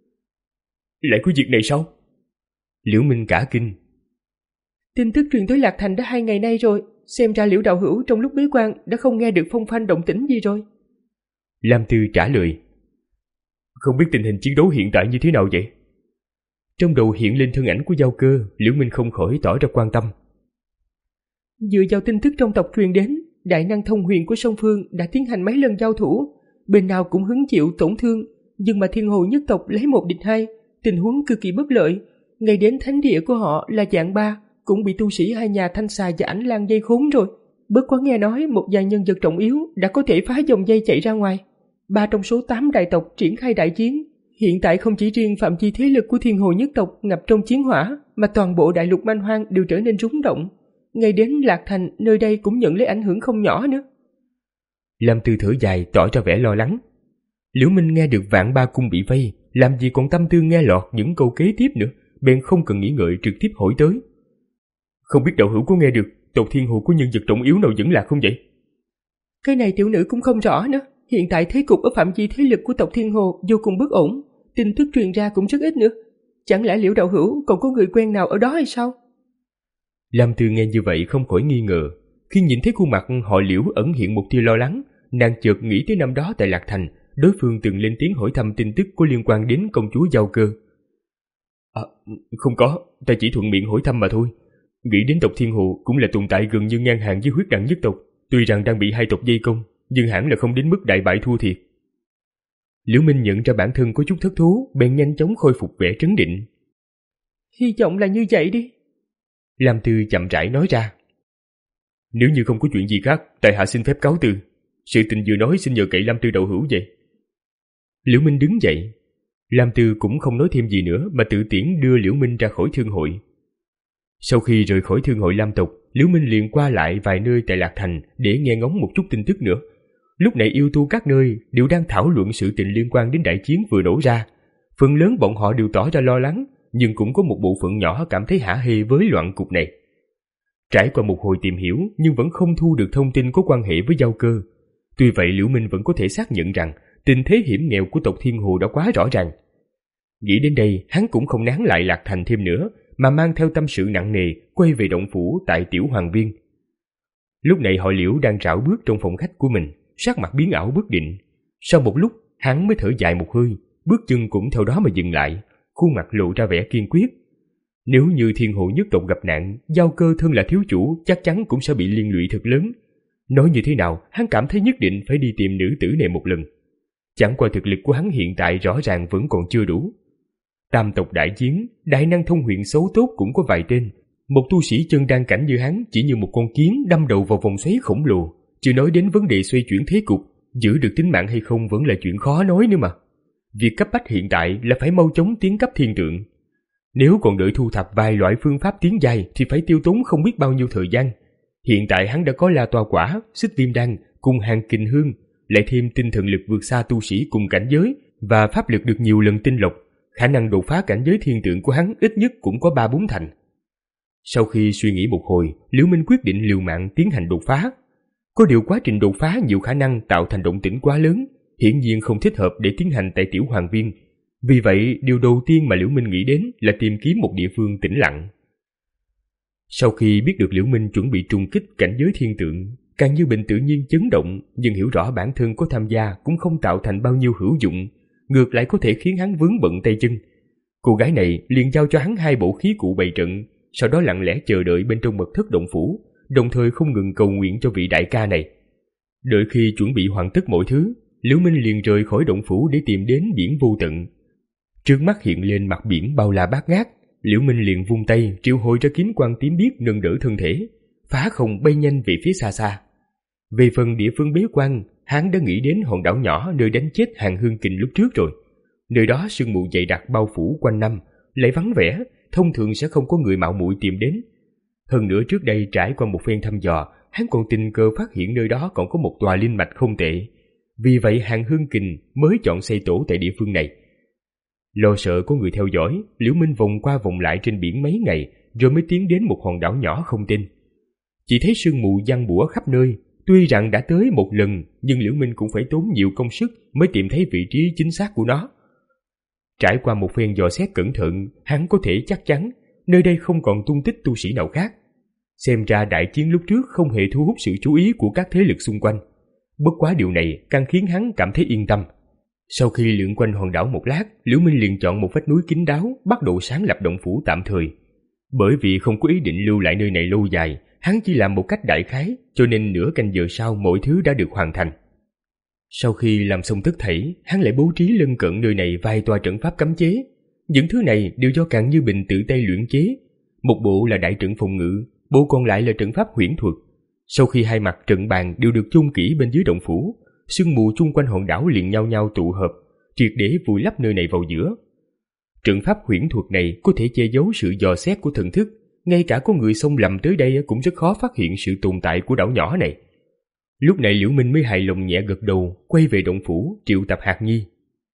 Lại có việc này sao? Liễu Minh cả kinh. Tin tức truyền tới Lạc Thành đã hai ngày nay rồi, xem ra Liễu đạo hữu trong lúc bế quan đã không nghe được phong phanh động tĩnh gì rồi. Lam Tư trả lời. Không biết tình hình chiến đấu hiện tại như thế nào vậy? Trong đầu hiện lên thân ảnh của Giao Cơ, Liễu Minh không khỏi tỏ ra quan tâm. Dựa vào tin tức trong tộc truyền đến, đại năng thông huyền của song phương đã tiến hành mấy lần giao thủ, bên nào cũng hứng chịu tổn thương, nhưng mà Thiên Hồ nhất tộc lấy một địch hai, tình huống cực kỳ bất lợi. Ngay đến thánh địa của họ là Dạng Ba cũng bị tu sĩ hai nhà Thanh Xà và Ảnh Lang dây khốn rồi. Bất quá nghe nói một vài nhân vật trọng yếu đã có thể phá dòng dây chạy ra ngoài. Ba trong số tám đại tộc triển khai đại chiến. Hiện tại không chỉ riêng phạm vi thế lực của Thiên Hồ nhất tộc ngập trong chiến hỏa, mà toàn bộ đại lục man hoang đều trở nên rúng động. Ngay đến Lạc Thành, nơi đây cũng nhận lấy ảnh hưởng không nhỏ nữa. Lam Tư thở dài tỏ ra vẻ lo lắng. Liễu Minh nghe được Vạn Ba cung bị vây, làm gì còn tâm tư nghe lọt những câu kế tiếp nữa, bèn không cần nghĩ ngợi trực tiếp hỏi tới. Không biết đạo hữu có nghe được tộc Thiên Hồ có nhân vật trọng yếu nào vẫn lạc không vậy? Cái này tiểu nữ cũng không rõ nữa. Hiện tại thế cục ở phạm vi thế lực của tộc Thiên Hồ vô cùng bất ổn, tin tức truyền ra cũng rất ít nữa. Chẳng lẽ Liễu đạo hữu còn có người quen nào ở đó hay sao? Lam Tư nghe như vậy không khỏi nghi ngờ. Khi nhìn thấy khuôn mặt họ Liễu ẩn hiện một tia lo lắng, nàng chợt nghĩ tới năm đó tại Lạc Thành, đối phương từng lên tiếng hỏi thăm tin tức có liên quan đến công chúa Giao Cơ. À, không có, ta chỉ thuận miệng hỏi thăm mà thôi. Nghĩ đến tộc Thiên Hồ cũng là tồn tại gần như ngang hàng với huyết đẳng nhất tộc, tuy rằng đang bị hai tộc vây công, nhưng hẳn là không đến mức đại bại thua thiệt. Liễu Minh nhận ra bản thân có chút thất thố, bèn nhanh chóng khôi phục vẻ trấn định. Hy vọng là như vậy đi. Lam Tư chậm rãi nói ra. Nếu như không có chuyện gì khác, tại hạ xin phép cáo từ. Sự tình vừa nói xin nhờ cậy Lam Tư đạo hữu vậy. Liễu Minh đứng dậy. Lam Tư cũng không nói thêm gì nữa mà tự tiễn đưa Liễu Minh ra khỏi thương hội. Sau khi rời khỏi thương hội Lam tộc, Liễu Minh liền qua lại vài nơi tại Lạc Thành để nghe ngóng một chút tin tức nữa. Lúc này yêu tu các nơi đều đang thảo luận sự tình liên quan đến đại chiến vừa nổ ra. Phần lớn bọn họ đều tỏ ra lo lắng, nhưng cũng có một bộ phận nhỏ cảm thấy hả hê với loạn cục này. Trải qua một hồi tìm hiểu nhưng vẫn không thu được thông tin có quan hệ với Giao Cơ. Tuy vậy Liễu Minh vẫn có thể xác nhận rằng tình thế hiểm nghèo của tộc Thiên Hồ đã quá rõ ràng. Nghĩ đến đây, hắn cũng không nán lại Lạc Thành thêm nữa, mà mang theo tâm sự nặng nề quay về động phủ tại Tiểu Hoàng Viên. Lúc này họ Liễu đang rảo bước trong phòng khách của mình, sắc mặt biến ảo bất định. Sau một lúc, hắn mới thở dài một hơi, bước chân cũng theo đó mà dừng lại, khuôn mặt lộ ra vẻ kiên quyết. Nếu như Thiên Hồ nhất tộc gặp nạn, Giao Cơ thân là thiếu chủ chắc chắn cũng sẽ bị liên lụy thật lớn. Nói như thế nào, hắn cảm thấy nhất định phải đi tìm nữ tử này một lần. Chẳng qua thực lực của hắn hiện tại rõ ràng vẫn còn chưa đủ. Tam tộc đại chiến, đại năng thông huyền xấu tốt cũng có vài tên. Một tu sĩ chân đan cảnh như hắn chỉ như một con kiến đâm đầu vào vòng xoáy khổng lồ. Chưa nói đến vấn đề xoay chuyển thế cục, giữ được tính mạng hay không vẫn là chuyện khó nói nữa mà. Việc cấp bách hiện tại là phải mau chóng tiến cấp thiên tượng. Nếu còn đợi thu thập vài loại phương pháp tiến giai thì phải tiêu tốn không biết bao nhiêu thời gian. Hiện tại hắn đã có La Toa Quả, Xích Viêm Đan cùng Hàng Kình Hương, lại thêm tinh thần lực vượt xa tu sĩ cùng cảnh giới và pháp lực được nhiều lần tinh lọc, khả năng đột phá cảnh giới thiên tượng của hắn ít nhất cũng có ba bốn thành. Sau khi suy nghĩ một hồi, Liễu Minh quyết định liều mạng tiến hành đột phá. Có điều quá trình đột phá nhiều khả năng tạo thành động tĩnh quá lớn, hiển nhiên không thích hợp để tiến hành tại Tiểu Hoàng Viên. Vì vậy, điều đầu tiên mà Liễu Minh nghĩ đến là tìm kiếm một địa phương tĩnh lặng. Sau khi biết được Liễu Minh chuẩn bị trùng kích cảnh giới thiên tượng, càng như bình tự nhiên chấn động, nhưng hiểu rõ bản thân có tham gia cũng không tạo thành bao nhiêu hữu dụng, ngược lại có thể khiến hắn vướng bận tay chân. Cô gái này liền giao cho hắn hai bộ khí cụ bày trận, sau đó lặng lẽ chờ đợi bên trong mật thất động phủ, đồng thời không ngừng cầu nguyện cho vị đại ca này. Đợi khi chuẩn bị hoàn tất mọi thứ, Liễu Minh liền rời khỏi động phủ để tìm đến biển vô tận. Trước mắt hiện lên mặt biển bao la bát ngát, Liễu Minh liền vung tay triệu hồi ra kiếm quang tím biếc nâng đỡ thân thể, phá không bay nhanh về phía xa xa. Về phần địa phương bế quan, hắn đã nghĩ đến hòn đảo nhỏ nơi đánh chết Hàng Hương Kình lúc trước rồi. Nơi đó sương mù dày đặc bao phủ quanh năm, lại vắng vẻ, thông thường sẽ không có người mạo muội tìm đến. Hơn nữa trước đây trải qua một phen thăm dò, hắn còn tình cờ phát hiện nơi đó còn có một tòa linh mạch không tệ. Vì vậy Hàng Hương Kình mới chọn xây tổ tại địa phương này. Lo sợ có người theo dõi, Liễu Minh vòng qua vòng lại trên biển mấy ngày, rồi mới tiến đến một hòn đảo nhỏ không tên. Chỉ thấy sương mù giăng bủa khắp nơi, tuy rằng đã tới một lần, nhưng Liễu Minh cũng phải tốn nhiều công sức mới tìm thấy vị trí chính xác của nó. Trải qua một phen dò xét cẩn thận, hắn có thể chắc chắn nơi đây không còn tung tích tu sĩ nào khác. Xem ra đại chiến lúc trước không hề thu hút sự chú ý của các thế lực xung quanh. Bất quá điều này càng khiến hắn cảm thấy yên tâm. Sau khi lượn quanh hòn đảo một lát, Liễu Minh liền chọn một vách núi kín đáo, bắt đầu sáng lập động phủ tạm thời. Bởi vì không có ý định lưu lại nơi này lâu dài, Hắn chỉ làm một cách đại khái, cho nên nửa canh giờ sau mọi thứ đã được hoàn thành. Sau khi làm xong tất thảy, hắn lại bố trí lân cận nơi này vài tòa trận pháp cấm chế. Những thứ này đều do Càn Như Bình tự tay luyện chế. Một bộ là đại trận phòng ngự, bộ còn lại là trận pháp huyễn thuật. Sau khi hai mặt trận bàn đều được chôn kỹ bên dưới động phủ, sương mù chung quanh hòn đảo liền nhau nhau tụ hợp, triệt để vùi lấp nơi này vào giữa. Trận pháp huyễn thuật này có thể che giấu sự dò xét của thần thức, ngay cả có người xông lầm tới đây cũng rất khó phát hiện sự tồn tại của đảo nhỏ này. Lúc này Liễu Minh mới hài lòng nhẹ gật đầu, quay về động phủ triệu tập Hạc Nhi.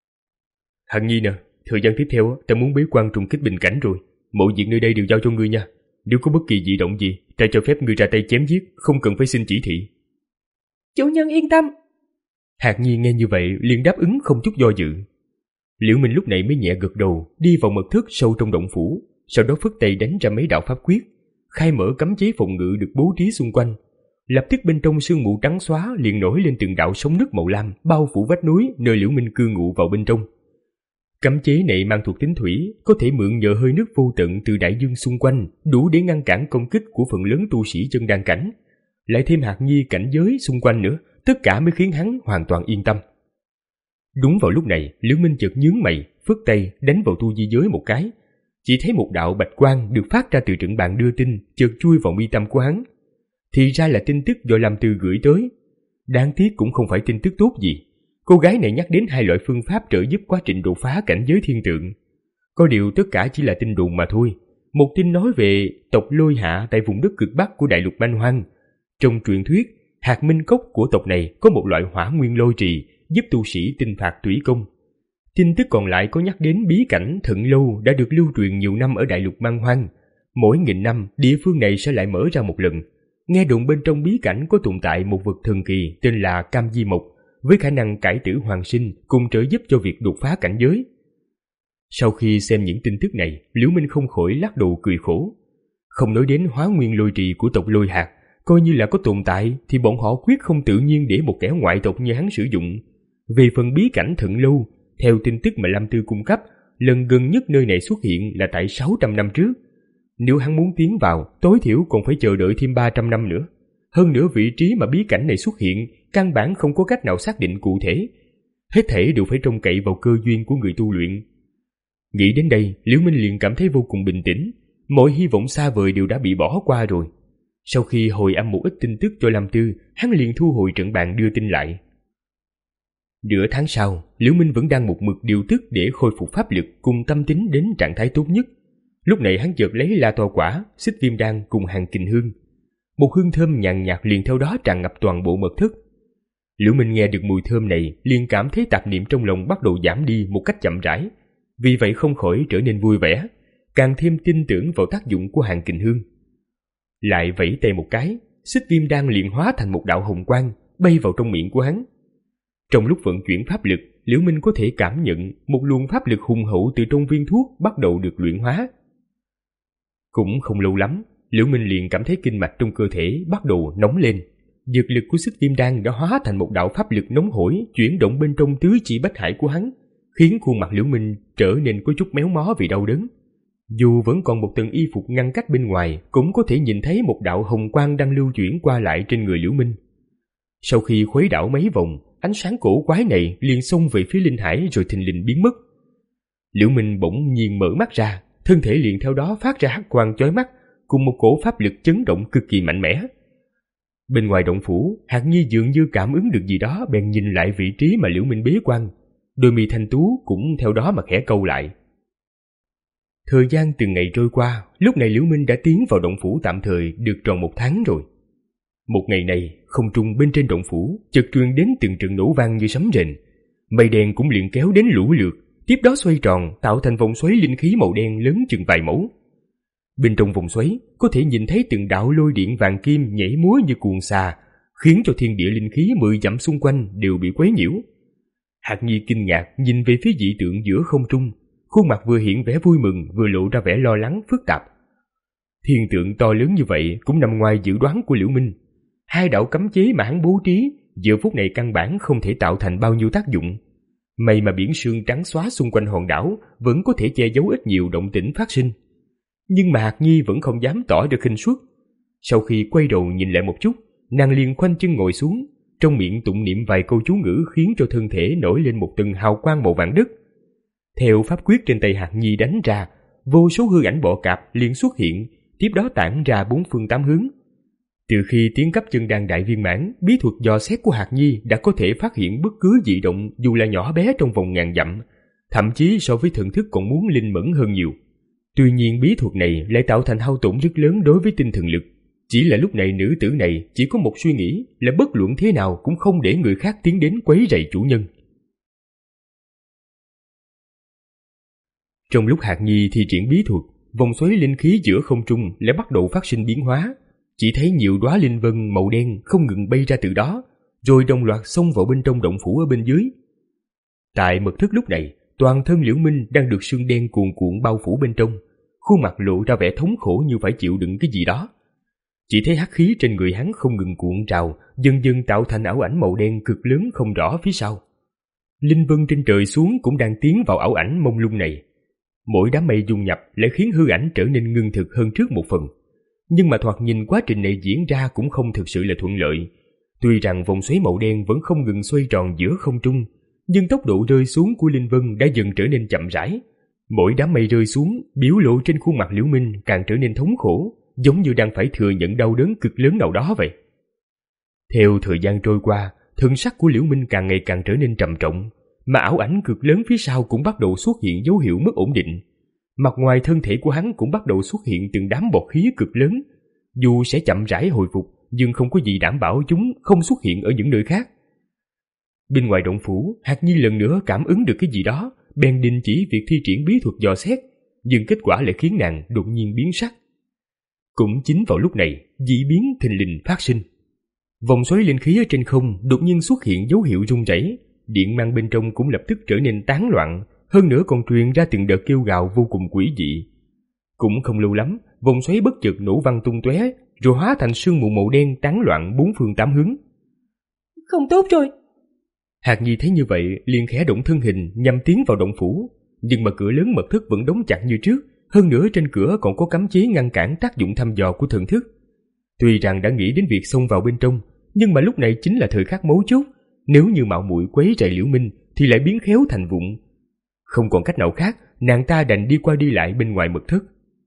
Hạc Nhi nè, thời gian tiếp theo ta muốn bế quan trùng kích bình cảnh rồi, mọi việc nơi đây đều giao cho ngươi nha. Nếu có bất kỳ dị động gì, ta cho phép ngươi ra tay chém giết, không cần phải xin chỉ thị. Chủ nhân yên tâm. Hạc Nhi nghe như vậy liền đáp ứng không chút do dự. Liễu Minh lúc này mới nhẹ gật đầu, đi vào mật thất sâu trong động phủ, sau đó phất tay đánh ra mấy đạo pháp quyết, khai mở cấm chế phòng ngự được bố trí xung quanh. Lập tức bên trong sương mù trắng xóa liền nổi lên từng đạo sóng nước màu lam bao phủ vách núi nơi Liễu Minh cư ngụ vào bên trong. Cấm chế này mang thuộc tính thủy, có thể mượn nhờ hơi nước vô tận từ đại dương xung quanh, đủ để ngăn cản công kích của phần lớn tu sĩ chân đan cảnh. Lại thêm Hạc Nhi cảnh giới xung quanh nữa, tất cả mới khiến hắn hoàn toàn yên tâm. Đúng vào lúc này, Liễu Minh chợt nhướng mày, phất tay đánh vào tu di giới một cái. Chỉ thấy một đạo bạch quang được phát ra từ trận bàn đưa tin, chợt chui vào mi tâm của hắn. Thì ra là tin tức do Lam Tư gửi tới. Đáng tiếc cũng không phải tin tức tốt gì. Cô gái này nhắc đến hai loại phương pháp trợ giúp quá trình đột phá cảnh giới thiên tượng. Có điều tất cả chỉ là tin đồn mà thôi. Một tin nói về tộc Lôi Hạ tại vùng đất cực bắc của đại lục Man Hoang. Trong truyền thuyết, hạt minh cốc của tộc này có một loại hỏa nguyên lôi trì giúp tu sĩ tinh phạt thủy công. Tin tức còn lại có nhắc đến bí cảnh Thận Lâu đã được lưu truyền nhiều năm ở đại lục Man Hoang. Mỗi nghìn năm, địa phương này sẽ lại mở ra một lần. Nghe đồn bên trong bí cảnh có tồn tại một vật thần kỳ tên là Cam Di Mộc, với khả năng cải tử hoàng sinh cùng trợ giúp cho việc đột phá cảnh giới. Sau khi xem những tin tức này, Liễu Minh không khỏi lắc đầu cười khổ. Không nói đến hóa nguyên lôi trì của tộc Lôi Hạt, coi như là có tồn tại thì bọn họ quyết không tự nhiên để một kẻ ngoại tộc như hắn sử dụng. Về phần bí cảnh Thận Lâu, theo tin tức mà Lam Tư cung cấp, lần gần nhất nơi này xuất hiện là tại sáu trăm năm trước. Nếu hắn muốn tiến vào, tối thiểu còn phải chờ đợi thêm ba trăm năm nữa. Hơn nữa vị trí mà bí cảnh này xuất hiện, căn bản không có cách nào xác định cụ thể. Hết thảy đều phải trông cậy vào cơ duyên của người tu luyện. Nghĩ đến đây, Liễu Minh liền cảm thấy vô cùng bình tĩnh. Mọi hy vọng xa vời đều đã bị bỏ qua rồi. Sau khi hồi âm một ít tin tức cho Lam Tư, hắn liền thu hồi trận bàn đưa tin lại. Nửa tháng sau, Liễu Minh vẫn đang một mực điều tức để khôi phục pháp lực cùng tâm tính đến trạng thái tốt nhất. Lúc này hắn chợt lấy La To Quả, Xích Viêm Đan cùng hàng kình hương. Một hương thơm nhàn nhạt liền theo đó tràn ngập toàn bộ mật thất. Liễu Minh nghe được mùi thơm này, liền cảm thấy tạp niệm trong lòng bắt đầu giảm đi một cách chậm rãi. Vì vậy không khỏi trở nên vui vẻ, càng thêm tin tưởng vào tác dụng của hàng kình hương. Lại vẫy tay một cái, Xích Viêm Đan liền hóa thành một đạo hồng quang, bay vào trong miệng của hắn. Trong lúc vận chuyển pháp lực, Liễu Minh có thể cảm nhận một luồng pháp lực hùng hậu từ trong viên thuốc bắt đầu được luyện hóa. Cũng không lâu lắm, Liễu Minh liền cảm thấy kinh mạch trong cơ thể bắt đầu nóng lên. Dược lực của Xích Viêm Đan đã hóa thành một đạo pháp lực nóng hổi chuyển động bên trong tứ chi bách hải của hắn, khiến khuôn mặt Liễu Minh trở nên có chút méo mó vì đau đớn. Dù vẫn còn một tầng y phục ngăn cách bên ngoài, cũng có thể nhìn thấy một đạo hồng quang đang lưu chuyển qua lại trên người Liễu Minh. Sau khi khuấy đảo mấy vòng, ánh sáng cổ quái này liền xông về phía linh hải rồi thình lình biến mất. Liễu Minh bỗng nhiên mở mắt ra, thân thể liền theo đó phát ra hắc quang chói mắt, cùng một cổ pháp lực chấn động cực kỳ mạnh mẽ. Bên ngoài động phủ, Hạc Nhi dường như cảm ứng được gì đó, bèn nhìn lại vị trí mà Liễu Minh bế quan. Đôi mi thanh tú cũng theo đó mà khẽ câu lại. Thời gian từng ngày trôi qua, lúc này Liễu Minh đã tiến vào động phủ tạm thời được tròn một tháng rồi. Một ngày này, không trung bên trên động phủ chợt truyền đến từng trận nổ vang như sấm rền, mây đen cũng liền kéo đến lũ lượt, tiếp đó xoay tròn tạo thành vòng xoáy linh khí màu đen lớn chừng vài mẫu. Bên trong vòng xoáy có thể nhìn thấy từng đạo lôi điện vàng kim nhảy múa như cuồng xà, khiến cho thiên địa linh khí mười dặm xung quanh đều bị quấy nhiễu. Hạc Nhi kinh ngạc nhìn về phía dị tượng giữa không trung, khuôn mặt vừa hiện vẻ vui mừng vừa lộ ra vẻ lo lắng phức tạp. Thiên tượng to lớn như vậy cũng nằm ngoài dự đoán của Liễu Minh. Hai đạo cấm chế mà hắn bố trí giờ phút này căn bản không thể tạo thành bao nhiêu tác dụng. May mà biển sương trắng xóa xung quanh hòn đảo vẫn có thể che giấu ít nhiều động tĩnh phát sinh. Nhưng mà Hạc Nhi vẫn không dám tỏ ra khinh suất. Sau khi quay đầu nhìn lại một chút, nàng liền khoanh chân ngồi xuống, trong miệng tụng niệm vài câu chú ngữ khiến cho thân thể nổi lên một tầng hào quang màu vàng đất. Theo pháp quyết trên tay Hạc Nhi đánh ra, vô số hư ảnh bọ cạp liền xuất hiện, tiếp đó tản ra bốn phương tám hướng. Từ khi tiến cấp chân đan đại viên mãn, bí thuật dò xét của Hạc Nhi đã có thể phát hiện bất cứ dị động dù là nhỏ bé trong vòng ngàn dặm, thậm chí so với thần thức còn muốn linh mẫn hơn nhiều. Tuy nhiên bí thuật này lại tạo thành hao tổn rất lớn đối với tinh thần lực. Chỉ là lúc này nữ tử này chỉ có một suy nghĩ là bất luận thế nào cũng không để người khác tiến đến quấy rầy chủ nhân. Trong lúc Hạc Nhi thi triển bí thuật, vòng xoáy linh khí giữa không trung lại bắt đầu phát sinh biến hóa. Chỉ thấy nhiều đóa linh vân màu đen không ngừng bay ra từ đó, rồi đồng loạt xông vào bên trong động phủ ở bên dưới. Tại mật thất lúc này, toàn thân Liễu Minh đang được sương đen cuồn cuộn bao phủ bên trong, khuôn mặt lộ ra vẻ thống khổ như phải chịu đựng cái gì đó. Chỉ thấy hắc khí trên người hắn không ngừng cuộn trào, dần dần tạo thành ảo ảnh màu đen cực lớn không rõ phía sau. Linh vân trên trời xuống cũng đang tiến vào ảo ảnh mông lung này. Mỗi đám mây dung nhập lại khiến hư ảnh trở nên ngưng thực hơn trước một phần. Nhưng mà thoạt nhìn quá trình này diễn ra cũng không thực sự là thuận lợi. Tuy rằng vòng xoáy màu đen vẫn không ngừng xoay tròn giữa không trung, nhưng tốc độ rơi xuống của linh vân đã dần trở nên chậm rãi. Mỗi đám mây rơi xuống, biểu lộ trên khuôn mặt Liễu Minh càng trở nên thống khổ, giống như đang phải thừa nhận đau đớn cực lớn nào đó vậy. Theo thời gian trôi qua, thân sắc của Liễu Minh càng ngày càng trở nên trầm trọng, mà ảo ảnh cực lớn phía sau cũng bắt đầu xuất hiện dấu hiệu mất ổn định. Mặt ngoài thân thể của hắn cũng bắt đầu xuất hiện từng đám bọt khí cực lớn. Dù sẽ chậm rãi hồi phục, nhưng không có gì đảm bảo chúng không xuất hiện ở những nơi khác. Bên ngoài động phủ, Hạc Nhi lần nữa cảm ứng được cái gì đó, bèn đình chỉ việc thi triển bí thuật dò xét, nhưng kết quả lại khiến nàng đột nhiên biến sắc. Cũng chính vào lúc này, dị biến thình lình phát sinh. Vòng xoáy linh khí ở trên không đột nhiên xuất hiện dấu hiệu rung rẩy, điện mang bên trong cũng lập tức trở nên tán loạn, hơn nữa còn truyền ra từng đợt kêu gào vô cùng quỷ dị. Cũng không lâu lắm, vòng xoáy bất chợt nổ văng tung tóe, rồi hóa thành sương mù màu đen tán loạn bốn phương tám hướng. Không tốt rồi. Hạc Nhi thấy như vậy, liền khẽ động thân hình nhằm tiến vào động phủ, nhưng mà cửa lớn mật thất vẫn đóng chặt như trước, hơn nữa trên cửa còn có cấm chế ngăn cản tác dụng thăm dò của thần thức. Tuy rằng đã nghĩ đến việc xông vào bên trong, nhưng mà lúc này chính là thời khắc mấu chốt, nếu như mạo muội quấy rầy Liễu Minh thì lại biến khéo thành vụng. Không còn cách nào khác, nàng ta đành đi qua đi lại bên ngoài mật thất.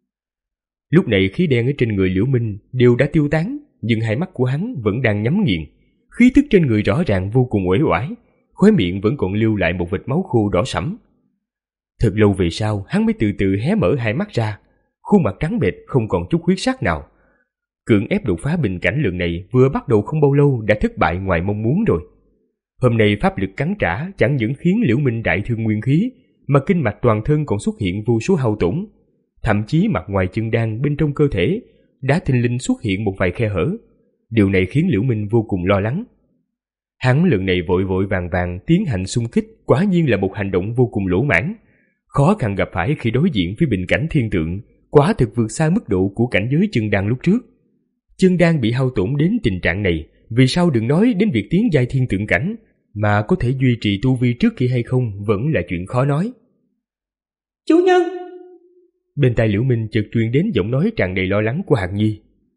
Lúc này khí đen ở trên người Liễu Minh đều đã tiêu tán, nhưng hai mắt của hắn vẫn đang nhắm nghiền, khí tức trên người rõ ràng vô cùng uể oải, khóe miệng vẫn còn lưu lại một vệt máu khô đỏ sẫm. Thật lâu về sau, hắn mới từ từ hé mở hai mắt ra, khuôn mặt trắng bệch không còn chút huyết sắc nào. Cưỡng ép đột phá bình cảnh lần này vừa bắt đầu không bao lâu đã thất bại ngoài mong muốn rồi. Hôm nay pháp lực cắn trả chẳng những khiến Liễu Minh đại thương nguyên khí, mà kinh mạch toàn thân còn xuất hiện vô số hao tổn, thậm chí mặt ngoài chân đan bên trong cơ thể đã thình lình xuất hiện một vài khe hở. Điều này khiến Liễu Minh vô cùng lo lắng. Hắn lần này vội vội vàng vàng tiến hành xung kích, quả nhiên là một hành động vô cùng lỗ mãng. Khó khăn gặp phải khi đối diện với bình cảnh thiên tượng, quả thực vượt xa mức độ của cảnh giới chân đan lúc trước. Chân đan bị hao tổn đến tình trạng này, vì sao đừng nói đến việc tiến giai thiên tượng cảnh, mà có thể duy trì tu vi trước kia hay không vẫn là chuyện khó nói. Chủ nhân! Bên tai Liễu Minh chợt truyền đến giọng nói tràn đầy lo lắng của Hạc Nhi.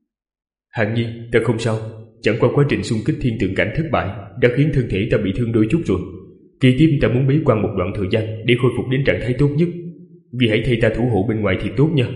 Hạc Nhi, ta không sao, chẳng qua quá trình xung kích thiên tượng cảnh thất bại đã khiến thân thể ta bị thương đôi chút rồi. Kỳ tiếp ta muốn bế quan một đoạn thời gian để khôi phục đến trạng thái tốt nhất. Vì hãy thay ta thủ hộ bên ngoài thì tốt nha.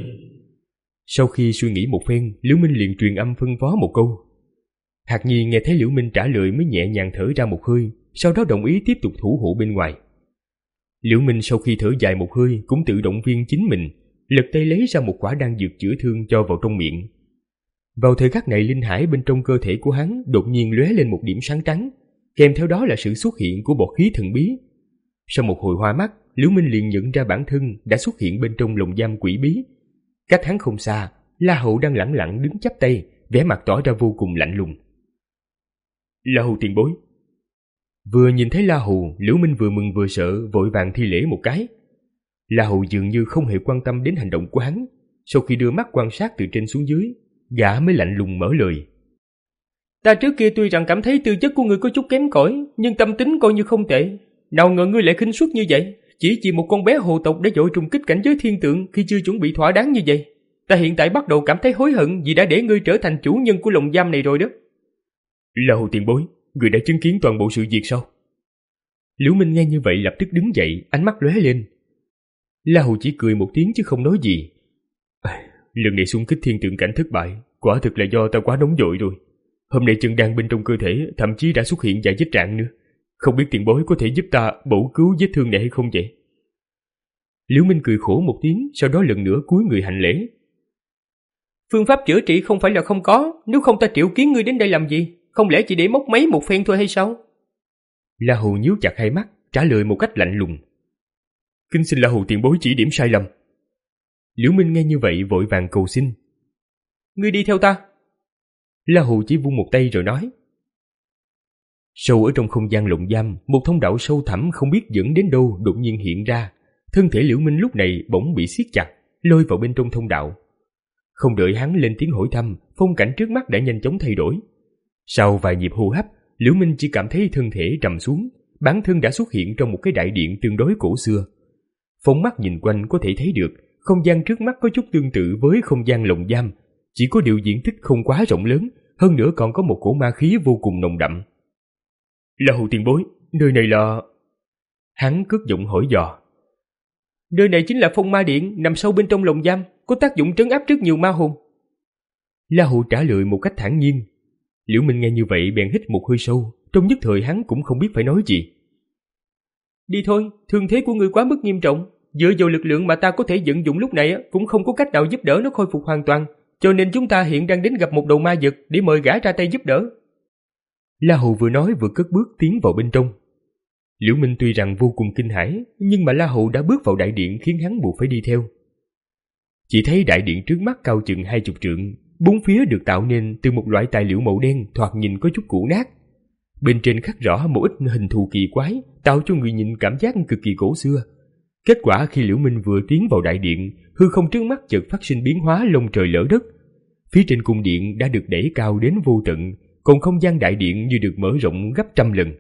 Sau khi suy nghĩ một phen, Liễu Minh liền truyền âm phân phó một câu. Hạc Nhi nghe thấy Liễu Minh trả lời mới nhẹ nhàng thở ra một hơi, sau đó đồng ý tiếp tục thủ hộ bên ngoài. Liễu Minh sau khi thở dài một hơi cũng tự động viên chính mình, lật tay lấy ra một quả đan dược chữa thương cho vào trong miệng. Vào thời khắc này, linh hải bên trong cơ thể của hắn đột nhiên lóe lên một điểm sáng trắng, kèm theo đó là sự xuất hiện của bọt khí thần bí. Sau một hồi hoa mắt, Liễu Minh liền nhận ra bản thân đã xuất hiện bên trong lồng giam quỷ bí. Cách hắn không xa, La Hầu đang lẳng lặng đứng chắp tay, vẻ mặt tỏ ra vô cùng lạnh lùng. La Hầu tiền bối. Vừa nhìn thấy La Hầu, Liễu Minh vừa mừng vừa sợ, vội vàng thi lễ một cái. La Hầu dường như không hề quan tâm đến hành động của hắn. Sau khi đưa mắt quan sát từ trên xuống dưới, gã mới lạnh lùng mở lời. Ta trước kia tuy rằng cảm thấy tư chất của ngươi có chút kém cỏi, nhưng tâm tính coi như không tệ. Nào ngờ ngươi lại khinh suất như vậy, chỉ vì một con bé hồ tộc đã dội trùng kích cảnh giới thiên tượng khi chưa chuẩn bị thỏa đáng như vậy. Ta hiện tại bắt đầu cảm thấy hối hận vì đã để ngươi trở thành chủ nhân của lồng giam này rồi đó. La Hầu tiền bối, người đã chứng kiến toàn bộ sự việc sao? Liễu Minh nghe như vậy lập tức đứng dậy, ánh mắt lóe lên. La Hầu chỉ cười một tiếng chứ không nói gì. À, lần này xung kích thiên tượng cảnh thất bại, quả thực là do ta quá nóng vội rồi. Hôm nay chân đan bên trong cơ thể thậm chí đã xuất hiện vài vết rạn nữa. Không biết tiền bối có thể giúp ta bổ cứu vết thương này hay không vậy? Liễu Minh cười khổ một tiếng, sau đó lần nữa cúi người hành lễ. Phương pháp chữa trị không phải là không có, nếu không ta triệu kiến ngươi đến đây làm gì? Không lẽ chỉ để móc máy một phen thôi hay sao? La Hầu nhíu chặt hai mắt, trả lời một cách lạnh lùng. Kính xin La Hầu tiền bối chỉ điểm sai lầm. Liễu Minh nghe như vậy vội vàng cầu xin. Ngươi đi theo ta. La Hầu chỉ vung một tay rồi nói. Sâu ở trong không gian lồng giam, một thông đạo sâu thẳm không biết dẫn đến đâu đột nhiên hiện ra. Thân thể Liễu Minh lúc này bỗng bị siết chặt, lôi vào bên trong thông đạo. Không đợi hắn lên tiếng hỏi thăm, phong cảnh trước mắt đã nhanh chóng thay đổi. Sau vài nhịp hô hấp, Liễu Minh chỉ cảm thấy thân thể trầm xuống, bản thân đã xuất hiện trong một cái đại điện tương đối cổ xưa. Phóng mắt nhìn quanh có thể thấy được, không gian trước mắt có chút tương tự với không gian lồng giam, chỉ có điều diện tích không quá rộng lớn, hơn nữa còn có một cổ ma khí vô cùng nồng đậm. La Hầu tiền bối, nơi này là... Hắn cất giọng hỏi dò. Nơi này chính là Phong Ma Điện, nằm sâu bên trong lồng giam, có tác dụng trấn áp rất nhiều ma hồn. La Hầu trả lời một cách thản nhiên. Liễu Minh nghe như vậy bèn hít một hơi sâu, trong nhất thời hắn cũng không biết phải nói gì. Đi thôi, thương thế của ngươi quá mức nghiêm trọng, dựa vào lực lượng mà ta có thể vận dụng lúc này cũng không có cách nào giúp đỡ nó khôi phục hoàn toàn, cho nên chúng ta hiện đang đến gặp một đầu ma vật để mời gã ra tay giúp đỡ. La Hầu vừa nói vừa cất bước tiến vào bên trong. Liễu Minh tuy rằng vô cùng kinh hãi, nhưng mà La Hầu đã bước vào đại điện khiến hắn buộc phải đi theo. Chỉ thấy đại điện trước mắt cao chừng hai chục trượng, bốn phía được tạo nên từ một loại tài liệu màu đen thoạt nhìn có chút cũ nát. Bên trên khắc rõ một ít hình thù kỳ quái, tạo cho người nhìn cảm giác cực kỳ cổ xưa. Kết quả khi Liễu Minh vừa tiến vào đại điện, hư không trước mắt chợt phát sinh biến hóa lông trời lở đất. Phía trên cung điện đã được đẩy cao đến vô tận, còn không gian đại điện như được mở rộng gấp trăm lần.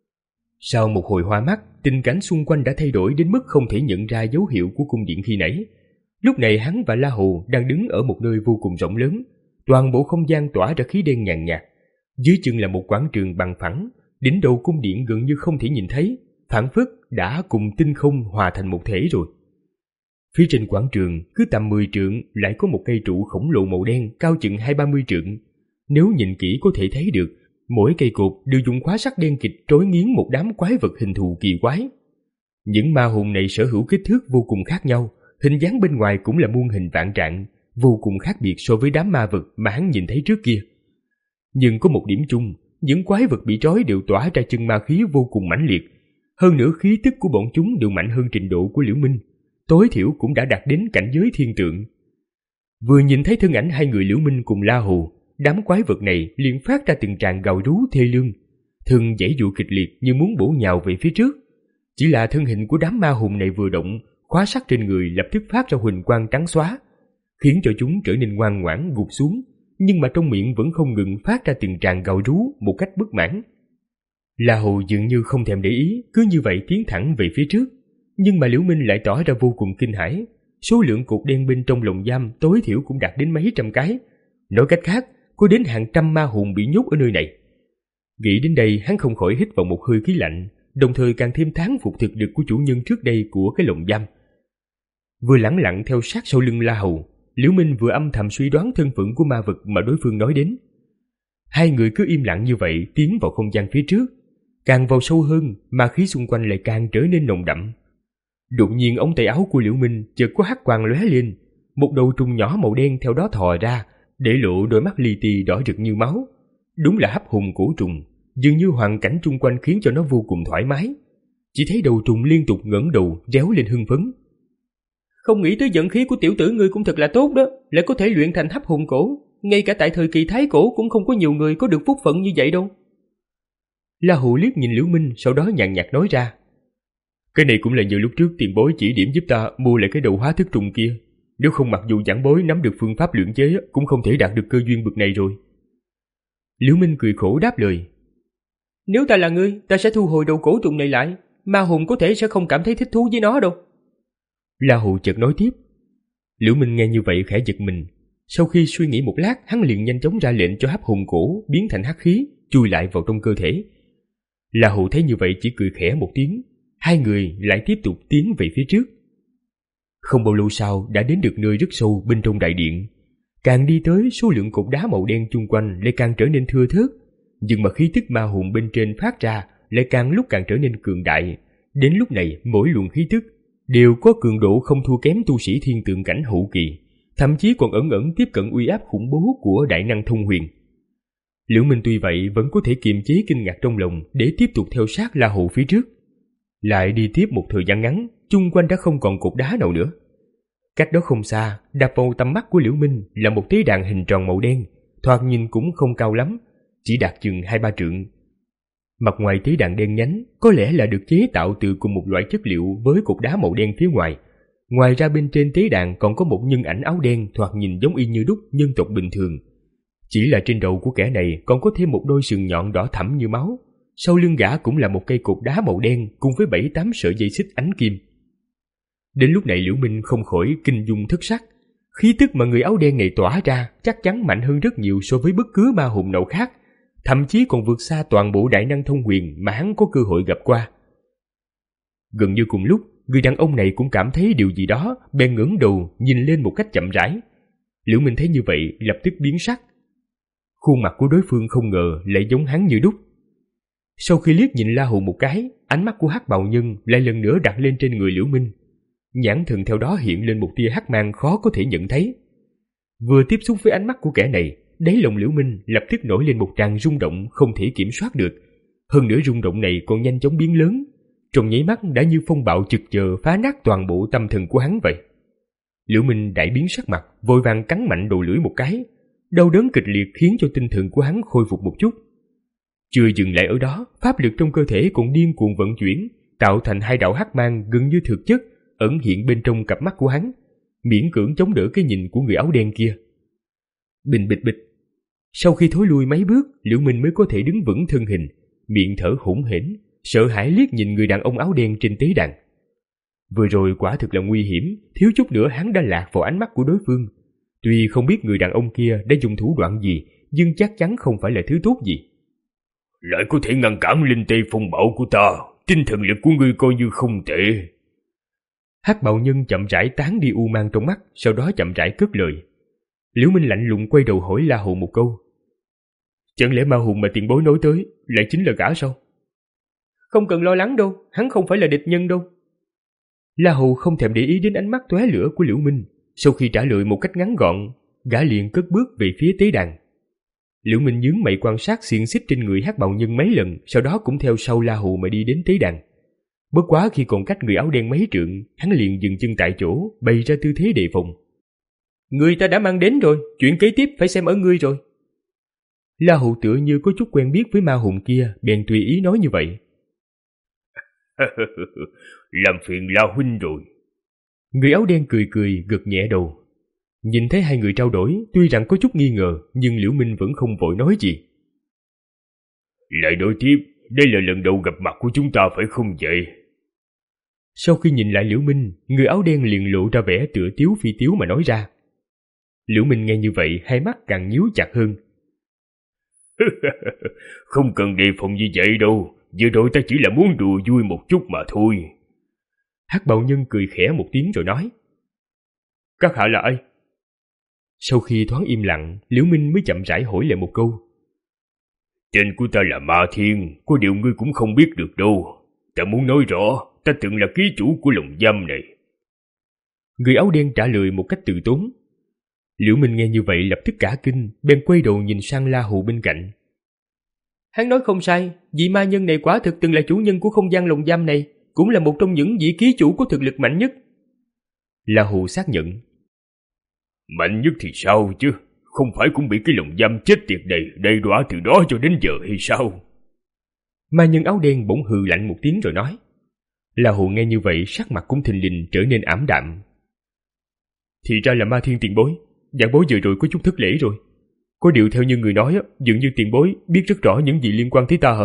Sau một hồi hoa mắt, tình cảnh xung quanh đã thay đổi đến mức không thể nhận ra dấu hiệu của cung điện khi nãy. Lúc này hắn và La Hầu đang đứng ở một nơi vô cùng rộng lớn, toàn bộ không gian tỏa ra khí đen nhàn nhạt. Dưới chân là một quảng trường bằng phẳng, đỉnh đầu cung điện gần như không thể nhìn thấy, phảng phất đã cùng tinh không hòa thành một thể rồi. Phía trên quảng trường cứ tầm mười trượng lại có một cây trụ khổng lồ màu đen cao chừng hai ba mươi trượng. Nếu nhìn kỹ có thể thấy được, mỗi cây cột đều dùng khóa sắt đen kịt trối nghiến một đám quái vật hình thù kỳ quái. Những ma hồn này sở hữu kích thước vô cùng khác nhau, hình dáng bên ngoài cũng là muôn hình vạn trạng, vô cùng khác biệt so với đám ma vật mà hắn nhìn thấy trước kia. Nhưng có một điểm chung, những quái vật bị trói đều tỏa ra chân ma khí vô cùng mãnh liệt. Hơn nữa khí tức của bọn chúng đều mạnh hơn trình độ của Liễu Minh, tối thiểu cũng đã đạt đến cảnh giới thiên tượng. Vừa nhìn thấy thân ảnh hai người Liễu Minh cùng La Hầu, đám quái vật này liền phát ra từng tràng gào rú thê lương, thường giãy giụa kịch liệt như muốn bổ nhào về phía trước. Chỉ là thân hình của đám ma hồn này vừa động, khóa sắt trên người lập tức phát ra huỳnh quang trắng xóa, khiến cho chúng trở nên ngoan ngoãn gục xuống, nhưng mà trong miệng vẫn không ngừng phát ra từng tràng gào rú một cách bất mãn. La Hầu dường như không thèm để ý, cứ như vậy tiến thẳng về phía trước, nhưng mà Liễu Minh lại tỏ ra vô cùng kinh hãi. Số lượng cột đen bên trong lồng giam tối thiểu cũng đạt đến mấy trăm cái, nói cách khác có đến hàng trăm ma hồn bị nhốt ở nơi này. Nghĩ đến đây, hắn không khỏi hít vào một hơi khí lạnh, đồng thời càng thêm thán phục thực lực của chủ nhân trước đây của cái lồng giam. Vừa lẳng lặng theo sát sau lưng La Hầu, Liễu Minh vừa âm thầm suy đoán thân phận của ma vật mà đối phương nói đến. Hai người cứ im lặng như vậy tiến vào không gian phía trước, càng vào sâu hơn, ma khí xung quanh lại càng trở nên nồng đậm. Đột nhiên ống tay áo của Liễu Minh chợt có hắc quang lóe lên, một đầu trùng nhỏ màu đen theo đó thò ra, để lộ đôi mắt li ti đỏ rực như máu. Đúng là hấp hồn cổ trùng, dường như hoàn cảnh xung quanh khiến cho nó vô cùng thoải mái. Chỉ thấy đầu trùng liên tục ngẩng đầu réo lên hưng phấn. Không nghĩ tới vận khí của tiểu tử ngươi cũng thật là tốt đó, lại có thể luyện thành hấp hồn cổ. Ngay cả tại thời kỳ thái cổ cũng không có nhiều người có được phúc phận như vậy đâu. La Hầu liếc nhìn Liễu Minh, sau đó nhàn nhạt nói ra. Cái này cũng là nhờ lúc trước tiền bối chỉ điểm giúp ta mua lại cái đầu hóa thức trùng kia. Nếu không mặc dù giảng bối nắm được phương pháp luyện chế cũng không thể đạt được cơ duyên bực này rồi. Liễu Minh cười khổ đáp lời. Nếu ta là ngươi, ta sẽ thu hồi đầu cổ trùng này lại. Ma hồn có thể sẽ không cảm thấy thích thú với nó đâu. La Hầu chợt nói tiếp. Liễu Minh nghe như vậy khẽ giật mình. Sau khi suy nghĩ một lát, hắn liền nhanh chóng ra lệnh cho hấp hồn cổ biến thành hắc khí, chui lại vào trong cơ thể. La Hù thấy như vậy chỉ cười khẽ một tiếng. Hai người lại tiếp tục tiến về phía trước. Không bao lâu sau đã đến được nơi rất sâu bên trong đại điện. Càng đi tới, số lượng cục đá màu đen chung quanh lại càng trở nên thưa thớt, nhưng mà khí tức ma hồn bên trên phát ra lại càng lúc càng trở nên cường đại. Đến lúc này, mỗi luồng khí tức đều có cường độ không thua kém tu sĩ thiên tượng cảnh hậu kỳ, thậm chí còn ẩn ẩn tiếp cận uy áp khủng bố của đại năng thông huyền. Liễu Minh tuy vậy vẫn có thể kiềm chế kinh ngạc trong lòng để tiếp tục theo sát La Hù phía trước. Lại đi tiếp một thời gian ngắn, chung quanh đã không còn cục đá nào nữa. Cách đó không xa, đập vào tầm mắt của Liễu Minh là một tế đàn hình tròn màu đen, thoạt nhìn cũng không cao lắm, chỉ đạt chừng hai ba trượng. Mặt ngoài tế đàn đen nhánh có lẽ là được chế tạo từ cùng một loại chất liệu với cục đá màu đen phía ngoài. Ngoài ra bên trên tế đàn còn có một nhân ảnh áo đen thoạt nhìn giống y như đúc nhân tộc bình thường. Chỉ là trên đầu của kẻ này còn có thêm một đôi sừng nhọn đỏ thẫm như máu. Sau lưng gã cũng là một cây cục đá màu đen cùng với bảy tám sợi dây xích ánh kim. Đến lúc này Liễu Minh không khỏi kinh dung thất sắc. Khí tức mà người áo đen này tỏa ra chắc chắn mạnh hơn rất nhiều so với bất cứ ma hồn nào khác, thậm chí còn vượt xa toàn bộ đại năng thông huyền mà hắn có cơ hội gặp qua. Gần như cùng lúc, người đàn ông này cũng cảm thấy điều gì đó, bèn ngẩng đầu nhìn lên một cách chậm rãi. Liễu Minh thấy như vậy lập tức biến sắc. Khuôn mặt của đối phương không ngờ lại giống hắn như đúc. Sau khi liếc nhìn La Hù một cái, ánh mắt của hắc bào nhân lại lần nữa đặt lên trên người Liễu Minh. Nhãn thần theo đó hiện lên một tia hắc mang khó có thể nhận thấy. Vừa tiếp xúc với ánh mắt của kẻ này, đáy lòng Liễu Minh lập tức nổi lên một tràng rung động không thể kiểm soát được. Hơn nữa rung động này còn nhanh chóng biến lớn, trong nháy mắt đã như phong bạo trực chờ phá nát toàn bộ tâm thần của hắn vậy. Liễu Minh đại biến sắc mặt, vội vàng cắn mạnh đầu lưỡi một cái. Đau đớn kịch liệt khiến cho tinh thần của hắn khôi phục một chút. Chưa dừng lại ở đó, pháp lực trong cơ thể cũng điên cuồng vận chuyển, tạo thành hai đạo hắc mang gần như thực chất ẩn hiện bên trong cặp mắt của hắn, miễn cưỡng chống đỡ cái nhìn của người áo đen kia. Bình bịch bịch. Sau khi thối lui mấy bước, Liễu Minh mới có thể đứng vững thân hình, miệng thở hổn hển, sợ hãi liếc nhìn người đàn ông áo đen trên tế đàn. Vừa rồi quả thực là nguy hiểm, thiếu chút nữa hắn đã lạc vào ánh mắt của đối phương. Tuy không biết người đàn ông kia đã dùng thủ đoạn gì, nhưng chắc chắn không phải là thứ tốt gì. Lại có thể ngăn cản linh tê phong bạo của ta, tinh thần lực của ngươi coi như không tệ. Hắc bào nhân chậm rãi tán đi u mang trong mắt, sau đó chậm rãi cất lời. Liễu Minh lạnh lùng quay đầu hỏi La Hù một câu. Chẳng lẽ ma hồn mà tiền bối nói tới lại chính là gã sao? Không cần lo lắng đâu, hắn không phải là địch nhân đâu. La Hù không thèm để ý đến ánh mắt tóe lửa của Liễu Minh. Sau khi trả lời một cách ngắn gọn, gã liền cất bước về phía tế đàn. Liễu Minh nhướng mày quan sát xiềng xích trên người hắc bào nhân mấy lần, sau đó cũng theo sau La Hù mà đi đến tế đàn. Bất quá khi còn cách người áo đen mấy trượng, hắn liền dừng chân tại chỗ, bày ra tư thế đề phòng. Người ta đã mang đến rồi, chuyện kế tiếp phải xem ở ngươi rồi. La Hù tựa như có chút quen biết với ma hồn kia, bèn tùy ý nói như vậy. Làm phiền La huynh rồi. Người áo đen cười cười, gật nhẹ đầu. Nhìn thấy hai người trao đổi, tuy rằng có chút nghi ngờ, nhưng Liễu Minh vẫn không vội nói gì. Lại đối tiếp, đây là lần đầu gặp mặt của chúng ta phải không vậy? Sau khi nhìn lại Liễu Minh, người áo đen liền lộ ra vẻ tựa tiếu phi tiếu mà nói ra. Liễu Minh nghe như vậy, hai mắt càng nhíu chặt hơn. Không cần đề phòng như vậy đâu, vừa rồi ta chỉ là muốn đùa vui một chút mà thôi. Hắc bào nhân cười khẽ một tiếng rồi nói. Các hạ là ai? Sau khi thoáng im lặng, Liễu Minh mới chậm rãi hỏi lại một câu. Tên của ta là Ma Thiên, có điều ngươi cũng không biết được đâu. Ta muốn nói rõ, ta từng là ký chủ của lồng giam này. Người áo đen trả lời một cách từ tốn. Liễu Minh nghe như vậy lập tức cả kinh, bèn quay đầu nhìn sang La Hù bên cạnh. Hắn nói không sai, vị ma nhân này quả thực từng là chủ nhân của không gian lồng giam này, cũng là một trong những vị ký chủ có thực lực mạnh nhất. La Hù xác nhận. Mạnh nhất thì sao chứ, không phải cũng bị cái lồng giam chết tiệt này đầy đọa từ đó cho đến giờ hay sao? Ma nhân áo đen bỗng hừ lạnh một tiếng rồi nói. La Hù nghe như vậy sắc mặt cũng thình lình trở nên ảm đạm. Thì ra là Ma Thiên tiền bối, vạn bối vừa rồi có chút thất lễ rồi. Có điều theo như người nói, dường như tiền bối biết rất rõ những gì liên quan tới ta hả?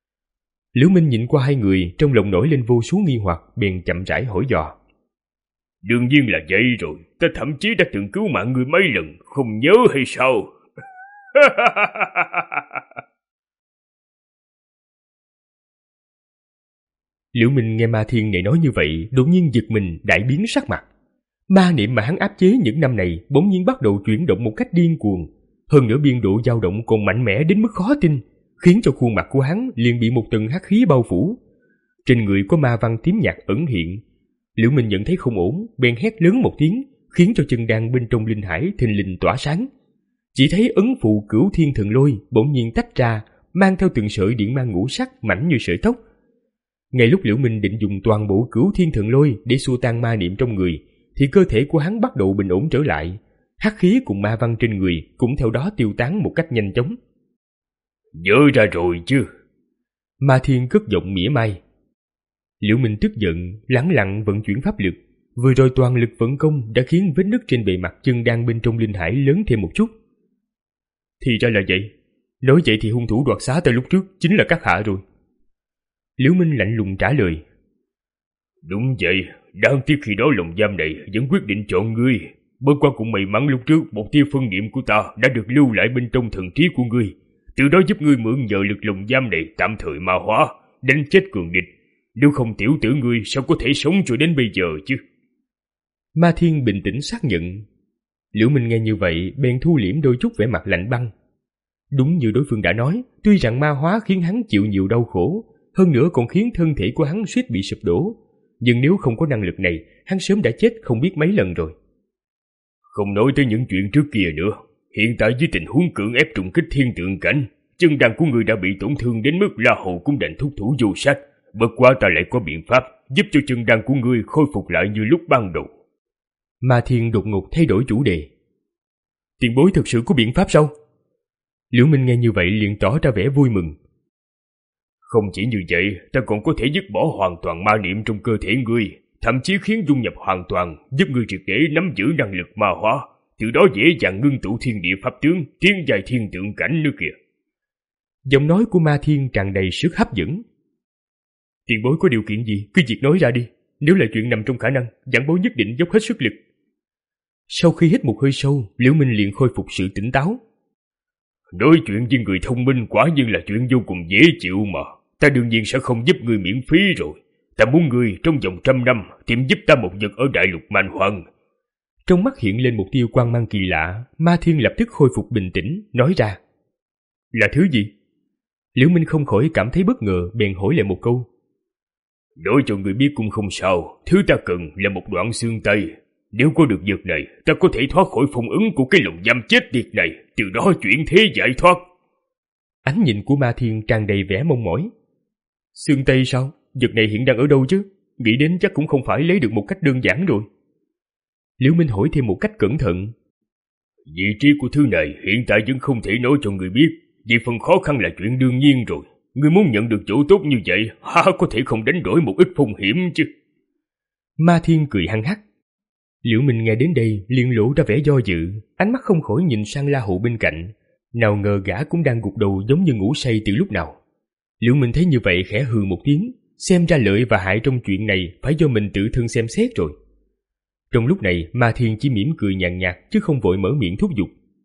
Liễu Minh nhìn qua hai người, trong lòng nổi lên vô số nghi hoặc, bèn chậm rãi hỏi dò. Đương nhiên là vậy rồi, ta thậm chí đã từng cứu mạng ngươi mấy lần, không nhớ hay sao? Liễu Minh nghe Ma Thiên này nói như vậy, đột nhiên giật mình, đại biến sắc mặt. Ma niệm mà hắn áp chế những năm này bỗng nhiên bắt đầu chuyển động một cách điên cuồng, hơn nữa biên độ dao động còn mạnh mẽ đến mức khó tin, khiến cho khuôn mặt của hắn liền bị một tầng hắc khí bao phủ. Trên người có ma văn tím nhạt ẩn hiện. Liễu Minh nhận thấy không ổn, bèn hét lớn một tiếng, khiến cho chân đan bên trong linh hải thình lình tỏa sáng. Chỉ thấy ấn phụ Cửu Thiên Thần Lôi bỗng nhiên tách ra, mang theo từng sợi điện mang ngũ sắc mảnh như sợi tóc. Ngay lúc Liễu Minh định dùng toàn bộ Cửu Thiên Thần Lôi để xua tan ma niệm trong người, thì cơ thể của hắn bắt đầu bình ổn trở lại, hắc khí cùng ma văn trên người cũng theo đó tiêu tán một cách nhanh chóng. Nhớ ra rồi chứ? Ma Thiên cất giọng mỉa mai. Liễu Minh tức giận, lẳng lặng vận chuyển pháp lực, vừa rồi toàn lực vận công đã khiến vết nứt trên bề mặt chân đan bên trong linh hải lớn thêm một chút. Thì ra là vậy, nói vậy thì hung thủ đoạt xá tới lúc trước chính là các hạ rồi. Liễu Minh lạnh lùng trả lời. Đúng vậy, đáng tiếc khi đó lồng giam này vẫn quyết định chọn ngươi. Bất quá cũng may mắn lúc trước một tia phân niệm của ta đã được lưu lại bên trong thần trí của ngươi, từ đó giúp ngươi mượn nhờ lực lồng giam này tạm thời ma hóa, đánh chết cường địch. Nếu không tiểu tử ngươi sao có thể sống cho đến bây giờ chứ? Ma Thiên bình tĩnh xác nhận. Liễu Minh nghe như vậy bèn thu liễm đôi chút vẻ mặt lạnh băng. Đúng như đối phương đã nói, tuy rằng ma hóa khiến hắn chịu nhiều đau khổ, hơn nữa còn khiến thân thể của hắn suýt bị sụp đổ, nhưng nếu không có năng lực này, hắn sớm đã chết không biết mấy lần rồi. Không nói tới những chuyện trước kia nữa, hiện tại với tình huống cưỡng ép trùng kích thiên tượng cảnh, chân đan của người đã bị tổn thương đến mức La Hầu cũng đành thúc thủ vô sách. Bất quá ta lại có biện pháp giúp cho chân đan của ngươi khôi phục lại như lúc ban đầu. Ma Thiên đột ngột thay đổi chủ đề. Tiền bối thực sự có biện pháp sao? Liễu Minh nghe như vậy liền tỏ ra vẻ vui mừng. Không chỉ như vậy, ta còn có thể dứt bỏ hoàn toàn ma niệm trong cơ thể ngươi, thậm chí khiến dung nhập hoàn toàn, giúp ngươi triệt để nắm giữ năng lực ma hóa, từ đó dễ dàng ngưng tụ thiên địa pháp tướng, tiến dài thiên tượng cảnh nữa kìa. Giọng nói của Ma Thiên tràn đầy sức hấp dẫn. Tiền bối có điều kiện gì, cứ việc nói ra đi. Nếu là chuyện nằm trong khả năng, giảng bối nhất định dốc hết sức lực. Sau khi hít một hơi sâu, Liễu Minh liền khôi phục sự tỉnh táo. Nói chuyện với người thông minh quả nhiên là chuyện vô cùng dễ chịu mà. Ta đương nhiên sẽ không giúp người miễn phí rồi. Ta muốn người trong vòng trăm năm tìm giúp ta một vật ở đại lục Man Hoang. Trong mắt hiện lên một tia quang mang kỳ lạ, Ma Thiên lập tức khôi phục bình tĩnh, nói ra. Là thứ gì? Liễu Minh không khỏi cảm thấy bất ngờ, bèn hỏi lại một câu. Nói cho người biết cũng không sao, thứ ta cần là một đoạn xương tay. Nếu có được vật này, ta có thể thoát khỏi phong ấn của cái lồng giam chết tiệt này, từ đó chuyển thế giải thoát. Ánh nhìn của Ma Thiên tràn đầy vẻ mong mỏi. Xương tay sao? Vật này hiện đang ở đâu chứ? Nghĩ đến chắc cũng không phải lấy được một cách đơn giản rồi. Liễu Minh hỏi thêm một cách cẩn thận. Vị trí của thứ này hiện tại vẫn không thể nói cho người biết, vì phần khó khăn là chuyện đương nhiên rồi. Người muốn nhận được chỗ tốt như vậy, há có thể không đánh đổi một ít phong hiểm chứ? Ma Thiên cười hăng hắc. Liễu Minh nghe đến đây liền lộ ra vẻ do dự, ánh mắt không khỏi nhìn sang La Hầu bên cạnh. Nào ngờ gã cũng đang gục đầu giống như ngủ say từ lúc nào. Liễu Minh thấy như vậy khẽ hừ một tiếng, xem ra lợi và hại trong chuyện này phải do mình tự thân xem xét rồi. Trong lúc này, Ma Thiên chỉ mỉm cười nhàn nhạt chứ không vội mở miệng thúc giục.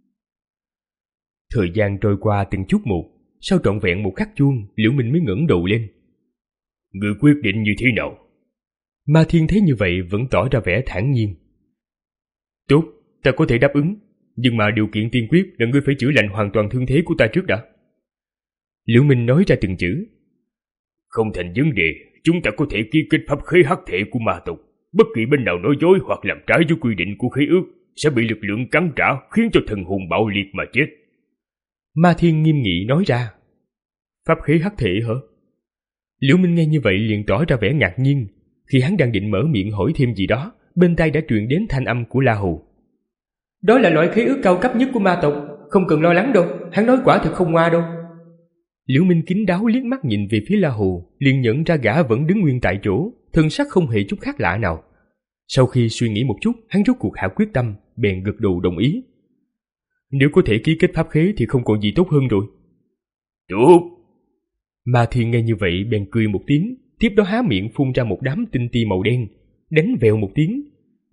Thời gian trôi qua từng chút một, sau trọn vẹn một khắc chuông, Liễu Minh mới ngẩng đầu lên. Người quyết định như thế nào? Ma Thiên thấy như vậy vẫn tỏ ra vẻ thản nhiên. Tốt, ta có thể đáp ứng, nhưng mà điều kiện tiên quyết là ngươi phải chữa lành hoàn toàn thương thế của ta trước đã. Liễu Minh nói ra từng chữ. Không thành vấn đề, chúng ta có thể ký kết pháp khế hắc thể của ma tộc. Bất kỳ bên nào nói dối hoặc làm trái với quy định của khế ước sẽ bị lực lượng cắn trả, khiến cho thần hồn bạo liệt mà chết. Ma Thiên nghiêm nghị nói ra. Pháp khế hắc thể hả? Liễu Minh nghe như vậy liền tỏ ra vẻ ngạc nhiên. Khi hắn đang định mở miệng hỏi thêm gì đó, bên tai đã truyền đến thanh âm của La Hầu. Đó là loại khế ước cao cấp nhất của ma tộc, không cần lo lắng đâu, hắn nói quả thực không ngoa đâu. Liễu Minh kín đáo liếc mắt nhìn về phía La Hầu, liền nhận ra gã vẫn đứng nguyên tại chỗ, thân sắc không hề chút khác lạ nào. Sau khi suy nghĩ một chút, hắn rốt cuộc hạ quyết tâm, bèn gật đầu đồng ý. Nếu có thể ký kết pháp khế thì không còn gì tốt hơn rồi. Tốt. Ma Thiên nghe như vậy bèn cười một tiếng, tiếp đó há miệng phun ra một đám tinh ti màu đen, đánh vèo một tiếng.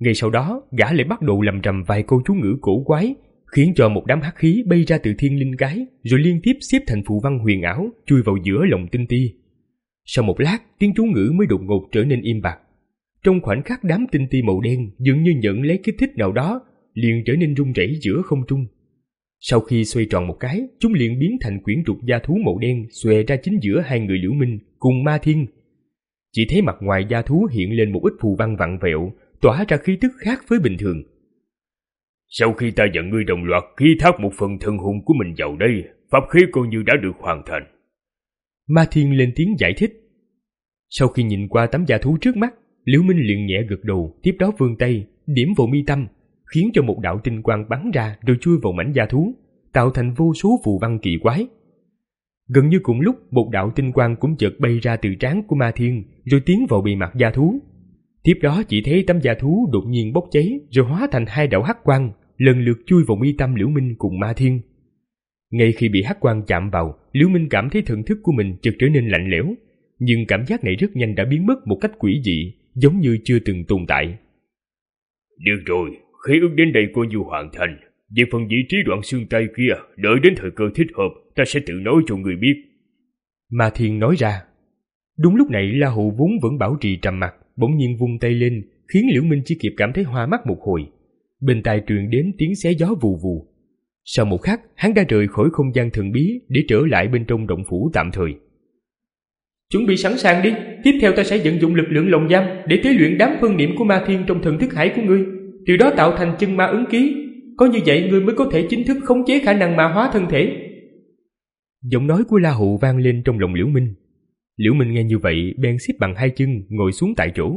Ngay sau đó, gã lại bắt đầu lầm rầm vài câu chú ngữ cổ quái, khiến cho một đám hắc khí bay ra từ thiên linh cái, rồi liên tiếp xếp thành phù văn huyền ảo chui vào giữa lòng tinh ti. Sau một lát, tiếng chú ngữ mới đột ngột trở nên im bặt. Trong khoảnh khắc, đám tinh ti màu đen dường như nhận lấy kích thích nào đó, liền trở nên rung rẩy giữa không trung. Sau khi xoay tròn một cái, chúng liền biến thành quyển trục da thú màu đen xòe ra chính giữa hai người Liễu Minh cùng Ma Thiên. Chỉ thấy mặt ngoài da thú hiện lên một ít phù văn vặn vẹo, tỏa ra khí tức khác với bình thường. Sau khi ta và ngươi đồng loạt ký thác một phần thần hồn của mình vào đây, pháp khí coi như đã được hoàn thành. Ma Thiên lên tiếng giải thích. Sau khi nhìn qua tấm da thú trước mắt, Liễu Minh liền nhẹ gật đầu, tiếp đó vươn tay điểm vào mi tâm, khiến cho một đạo tinh quang bắn ra rồi chui vào mảnh da thú, tạo thành vô số phù văn kỳ quái. Gần như cùng lúc, một đạo tinh quang cũng chợt bay ra từ trán của Ma Thiên, rồi tiến vào bề mặt da thú. Tiếp đó chỉ thấy tấm da thú đột nhiên bốc cháy, rồi hóa thành hai đạo hắc quang, lần lượt chui vào mi tâm Liễu Minh cùng Ma Thiên. Ngay khi bị hắc quang chạm vào, Liễu Minh cảm thấy thần thức của mình chợt trở nên lạnh lẽo, nhưng cảm giác này rất nhanh đã biến mất một cách quỷ dị, giống như chưa từng tồn tại. Được rồi, khế ước đến đây coi như hoàn thành. Về phần vị trí đoạn xương tay kia, đợi đến thời cơ thích hợp, ta sẽ tự nói cho người biết. Ma Thiên nói ra. Đúng lúc này, La Hụ vốn vẫn bảo trì trầm mặc, bỗng nhiên vung tay lên, khiến Liễu Minh chỉ kịp cảm thấy hoa mắt một hồi. Bên tai truyền đến tiếng xé gió vù vù. Sau một khắc, hắn đã rời khỏi không gian thần bí để trở lại bên trong động phủ tạm thời. Chuẩn bị sẵn sàng đi, tiếp theo ta sẽ vận dụng lực lượng lồng giam để tế luyện đám phân niệm của Ma Thiên trong thần thức hải của ngươi, từ đó tạo thành chân ma ứng ký. Có như vậy ngươi mới có thể chính thức khống chế khả năng ma hóa thân thể. Giọng nói của La Hụ vang lên trong lòng Liễu Minh. Liễu Minh nghe như vậy bèn xếp bằng hai chân ngồi xuống tại chỗ.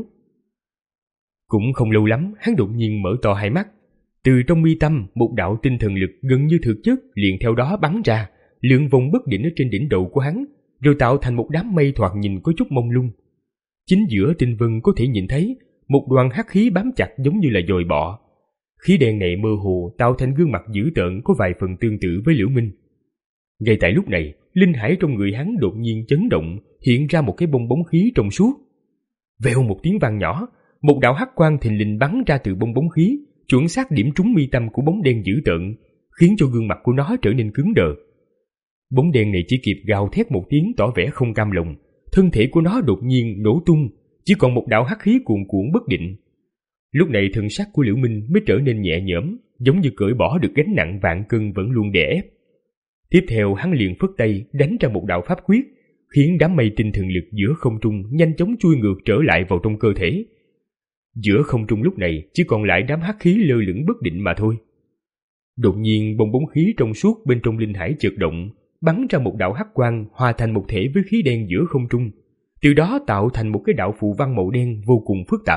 Cũng không lâu lắm, hắn đột nhiên mở to hai mắt. Từ trong mi tâm, một đạo tinh thần lực gần như thực chất liền theo đó bắn ra, lượn vòng bất định ở trên đỉnh đầu của hắn, rồi tạo thành một đám mây thoạt nhìn có chút mông lung. Chính giữa tinh vân có thể nhìn thấy một đoàn hắc khí bám chặt giống như là dòi bọ. Khí đen này mơ hồ tạo thành gương mặt dữ tợn có vài phần tương tự với Liễu Minh. Ngay tại lúc này, linh hải trong người hắn đột nhiên chấn động, hiện ra một cái bong bóng khí trong suốt. Vèo một tiếng vang nhỏ, một đạo hắc quang thình lình bắn ra từ bong bóng khí, chuẩn xác điểm trúng mi tâm của bóng đen dữ tợn, khiến cho gương mặt của nó trở nên cứng đờ. Bóng đen này chỉ kịp gào thét một tiếng tỏ vẻ không cam lòng, thân thể của nó đột nhiên nổ tung, chỉ còn một đạo hắc khí cuồn cuộn bất định. Lúc này thân sắc của Liễu Minh mới trở nên nhẹ nhõm, giống như cởi bỏ được gánh nặng vạn cân vẫn luôn đè ép. Tiếp theo hắn liền phất tay đánh ra một đạo pháp quyết, khiến đám mây tinh thần lực giữa không trung nhanh chóng chui ngược trở lại vào trong cơ thể. Giữa không trung lúc này chỉ còn lại đám hắc khí lơ lửng bất định mà thôi. Đột nhiên bong bóng khí trong suốt bên trong linh hải chợt động, bắn ra một đạo hắc quang hòa thành một thể với khí đen giữa không trung, từ đó tạo thành một cái đạo phù văn màu đen vô cùng phức tạp.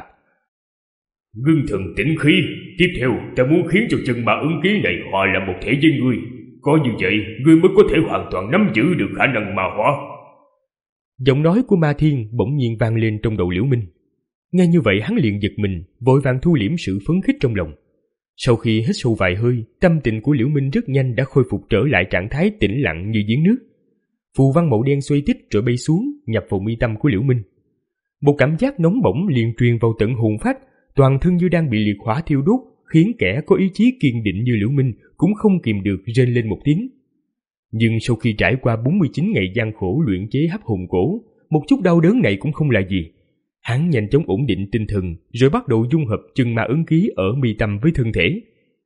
Ngưng thần tĩnh khí, tiếp theo ta muốn khiến cho chân ma ứng ký này hòa làm một thể với ngươi. Có như vậy, ngươi mới có thể hoàn toàn nắm giữ được khả năng ma hóa. Giọng nói của Ma Thiên bỗng nhiên vang lên trong đầu Liễu Minh. Nghe như vậy hắn liền giật mình, vội vàng thu liễm sự phấn khích trong lòng. Sau khi hít sâu vài hơi, tâm tình của Liễu Minh rất nhanh đã khôi phục trở lại trạng thái tĩnh lặng như giếng nước. Phù văn màu đen xoay tít rồi bay xuống, nhập vào mi tâm của Liễu Minh. Một cảm giác nóng bỏng liền truyền vào tận hồn phách, toàn thân như đang bị liệt hỏa thiêu đốt, khiến kẻ có ý chí kiên định như Liễu Minh cũng không kìm được rên lên một tiếng. Nhưng sau khi trải qua bốn mươi chín ngày gian khổ luyện chế hấp hồn cổ, một chút đau đớn này cũng không là gì. Hắn nhanh chóng ổn định tinh thần, rồi bắt đầu dung hợp chân ma ứng ký ở mi tâm với thân thể.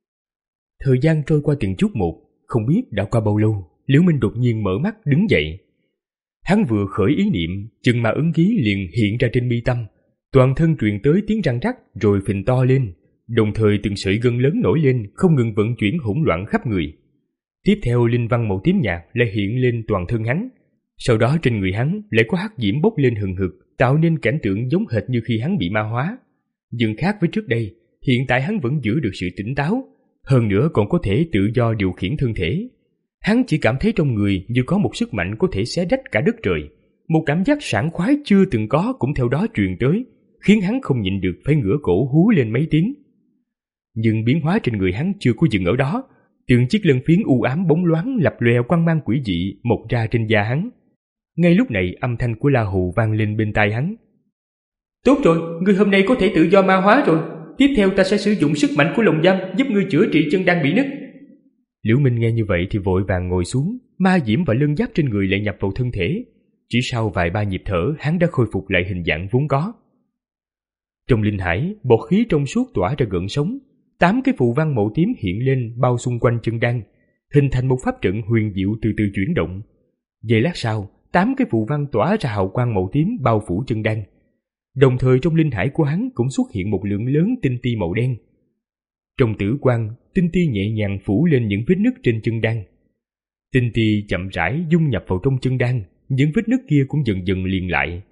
Thời gian trôi qua từng chút một, không biết đã qua bao lâu, Liễu Minh đột nhiên mở mắt đứng dậy. Hắn vừa khởi ý niệm, chân ma ứng ký liền hiện ra trên mi tâm, toàn thân truyền tới tiếng răng rắc rồi phình to lên, đồng thời từng sợi gân lớn nổi lên, không ngừng vận chuyển hỗn loạn khắp người. Tiếp theo linh văn màu tím nhạt lại hiện lên toàn thân hắn, sau đó trên người hắn lại có hắc diễm bốc lên hừng hực, tạo nên cảnh tượng giống hệt như khi hắn bị ma hóa. Nhưng khác với trước đây, hiện tại hắn vẫn giữ được sự tỉnh táo, hơn nữa còn có thể tự do điều khiển thân thể. Hắn chỉ cảm thấy trong người như có một sức mạnh có thể xé rách cả đất trời, một cảm giác sảng khoái chưa từng có cũng theo đó truyền tới, khiến hắn không nhịn được phải ngửa cổ hú lên mấy tiếng. Nhưng biến hóa trên người hắn chưa có dừng ở đó, từng chiếc lân phiến u ám bóng loáng lập lòe quang mang quỷ dị mọc ra trên da hắn. Ngay lúc này âm thanh của La Hù vang lên bên tai hắn. Tốt rồi, ngươi hôm nay có thể tự do ma hóa rồi, Tiếp theo ta sẽ sử dụng sức mạnh của lồng giam giúp ngươi chữa trị chân đang bị nứt. Liễu Minh nghe như vậy thì vội vàng ngồi xuống, ma diễm và lân giáp trên người lại nhập vào thân thể. Chỉ sau vài ba nhịp thở, hắn đã khôi phục lại hình dạng vốn có. Trong linh hải, bọt khí trong suốt tỏa ra gợn sóng, tám cái phù văn màu tím hiện lên bao xung quanh chân đan, hình thành một pháp trận huyền diệu từ từ chuyển động. Giây lát sau, tám cái phù văn tỏa ra hào quang màu tím bao phủ chân đan. Đồng thời trong linh hải của hắn cũng xuất hiện một lượng lớn tinh ti màu đen. Trong tử quang, tinh ti nhẹ nhàng phủ lên những vết nứt trên chân đan. Tinh ti chậm rãi dung nhập vào trong chân đan, những vết nứt kia cũng dần dần liền lại.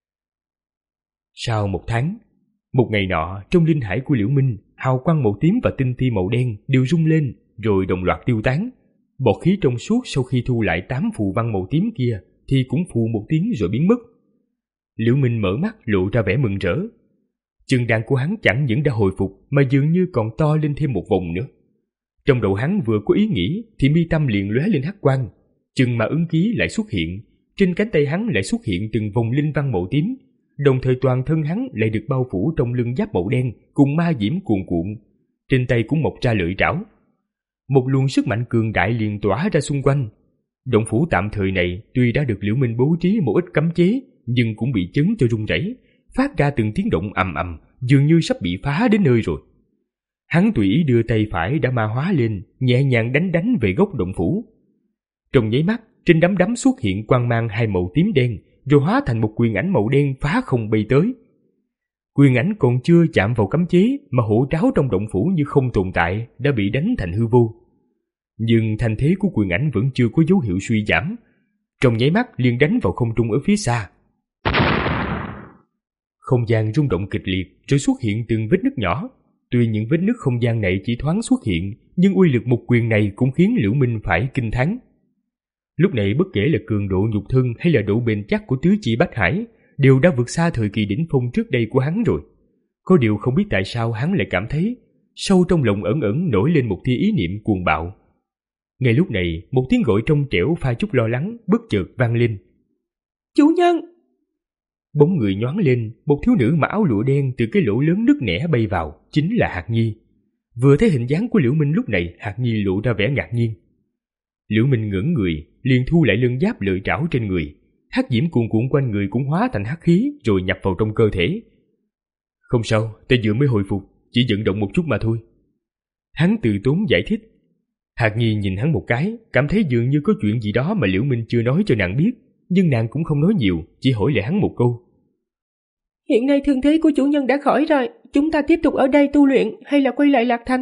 Sau một tháng, một ngày nọ, trong linh hải của Liễu Minh, hào quang màu tím và tinh ti màu đen đều rung lên rồi đồng loạt tiêu tán. Bọt khí trong suốt sau khi thu lại tám phù văn màu tím kia thì cũng phù một tiếng rồi biến mất. Liễu Minh mở mắt lộ ra vẻ mừng rỡ. Chân đan của hắn chẳng những đã hồi phục mà dường như còn to lên thêm một vòng nữa. Trong đầu hắn vừa có ý nghĩ thì mi tâm liền lóe lên hắc quang, chân ma ứng ký lại xuất hiện, trên cánh tay hắn lại xuất hiện từng vòng linh văn màu tím, đồng thời toàn thân hắn lại được bao phủ trong lưng giáp màu đen cùng ma diễm cuồn cuộn, trên tay cũng mọc ra lưỡi trảo. Một luồng sức mạnh cường đại liền tỏa ra xung quanh. Động phủ tạm thời này tuy đã được Liễu Minh bố trí một ít cấm chế, nhưng cũng bị chấn cho rung rẩy, phát ra từng tiếng động ầm ầm, dường như sắp bị phá đến nơi rồi. Hắn tùy ý đưa tay phải đã ma hóa lên, nhẹ nhàng đánh đánh về gốc động phủ. Trong nháy mắt, trên đám đấm xuất hiện quang mang hai màu tím đen, rồi hóa thành một quyền ảnh màu đen phá không bay tới. Quyền ảnh còn chưa chạm vào cấm chế mà hổ tráo trong động phủ như không tồn tại, đã bị đánh thành hư vô. Nhưng thành thế của quyền ảnh vẫn chưa có dấu hiệu suy giảm. Trong nháy mắt liền đánh vào không trung ở phía xa. Không gian rung động kịch liệt rồi xuất hiện từng vết nứt nhỏ. Tuy những vết nứt không gian này chỉ thoáng xuất hiện, nhưng uy lực một quyền này cũng khiến Liễu Minh phải kinh thán. Lúc này bất kể là cường độ nhục thân hay là độ bền chắc của tứ chi bách hải đều đã vượt xa thời kỳ đỉnh phong trước đây của hắn rồi. Có điều không biết tại sao hắn lại cảm thấy sâu trong lòng ẩn ẩn nổi lên một tia ý niệm cuồng bạo. Ngay lúc này, một tiếng gọi trong trẻo pha chút lo lắng bất chợt vang lên. Chủ nhân! Bóng người nhoáng lên, một thiếu nữ mặc áo lụa đen từ cái lỗ lớn nứt nẻ bay vào, chính là Hạc Nhi. Vừa thấy hình dáng của Liễu Minh lúc này, Hạc Nhi lộ ra vẻ ngạc nhiên. Liễu Minh ngẩng người, liền thu lại lưng giáp lợi trảo trên người, hắc diễm cuồn cuộn quanh người cũng hóa thành hắc khí rồi nhập vào trong cơ thể. Không sao, ta vừa mới hồi phục, chỉ vận động một chút mà thôi. Hắn từ tốn giải thích. Hạc Nhi nhìn hắn một cái, cảm thấy dường như có chuyện gì đó mà Liễu Minh chưa nói cho nàng biết, nhưng nàng cũng không nói nhiều, chỉ hỏi lại hắn một câu. Hiện nay thương thế của chủ nhân đã khỏi rồi, chúng ta tiếp tục ở đây tu luyện hay là quay lại Lạc Thành?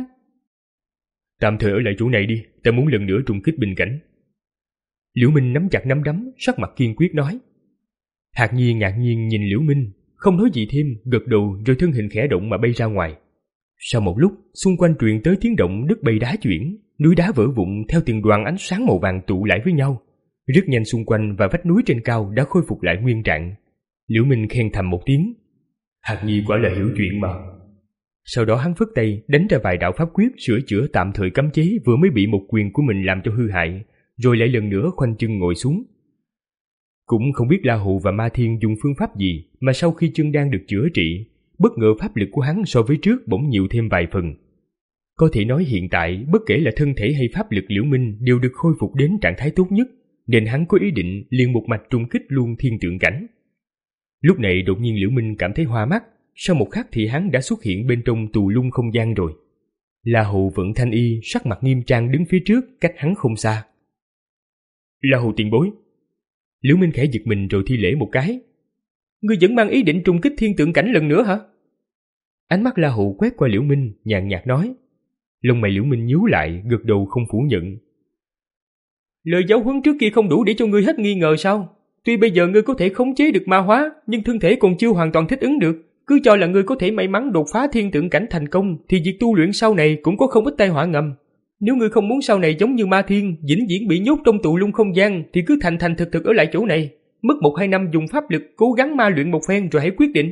Tạm thời ở lại chỗ này đi, ta muốn lần nữa trùng kích bình cảnh. Liễu Minh nắm chặt nắm đấm, sắc mặt kiên quyết nói. Hạc Nhi ngạc nhiên nhìn Liễu Minh, không nói gì thêm, gật đầu rồi thân hình khẽ động mà bay ra ngoài. Sau một lúc, xung quanh truyền tới tiếng động đất bay đá chuyển, núi đá vỡ vụn theo từng đoàn ánh sáng màu vàng tụ lại với nhau. Rất nhanh xung quanh và vách núi trên cao đã khôi phục lại nguyên trạng. Liễu Minh khen thầm một tiếng. Hạc Nhi quả là hiểu chuyện mà. Sau đó hắn phất tay đánh ra vài đạo pháp quyết sửa chữa tạm thời cấm chế vừa mới bị một quyền của mình làm cho hư hại, rồi lại lần nữa khoanh chân ngồi xuống. Cũng không biết La Hù và Ma Thiên dùng phương pháp gì mà sau khi chân đang được chữa trị, bất ngờ pháp lực của hắn so với trước bỗng nhiều thêm vài phần. Có thể nói hiện tại bất kể là thân thể hay pháp lực Liễu Minh đều được khôi phục đến trạng thái tốt nhất, nên hắn có ý định liền một mạch trùng kích luôn thiên tượng cảnh. Lúc này đột nhiên Liễu Minh cảm thấy hoa mắt, sau một khắc thì hắn đã xuất hiện bên trong tù lung không gian rồi. La Hù vận thanh y sắc mặt nghiêm trang đứng phía trước cách hắn không xa. La Hù tiền bối. Liễu Minh khẽ giật mình rồi thi lễ một cái. Ngươi vẫn mang ý định trùng kích thiên tượng cảnh lần nữa hả? Ánh mắt La Hù quét qua Liễu Minh, nhàn nhạt nói. Lông mày Liễu Minh nhíu lại, gật đầu không phủ nhận. Lời giáo huấn trước kia không đủ để cho ngươi hết nghi ngờ sao? Tuy bây giờ ngươi có thể khống chế được ma hóa, nhưng thân thể còn chưa hoàn toàn thích ứng được. Cứ cho là ngươi có thể may mắn đột phá thiên tượng cảnh thành công, thì việc tu luyện sau này cũng có không ít tai họa ngầm. Nếu ngươi không muốn sau này giống như Ma Thiên, vĩnh viễn bị nhốt trong tù lung không gian, thì cứ thành thành thực thực ở lại chỗ này. Mất một hai năm dùng pháp lực cố gắng ma luyện một phen rồi hãy quyết định.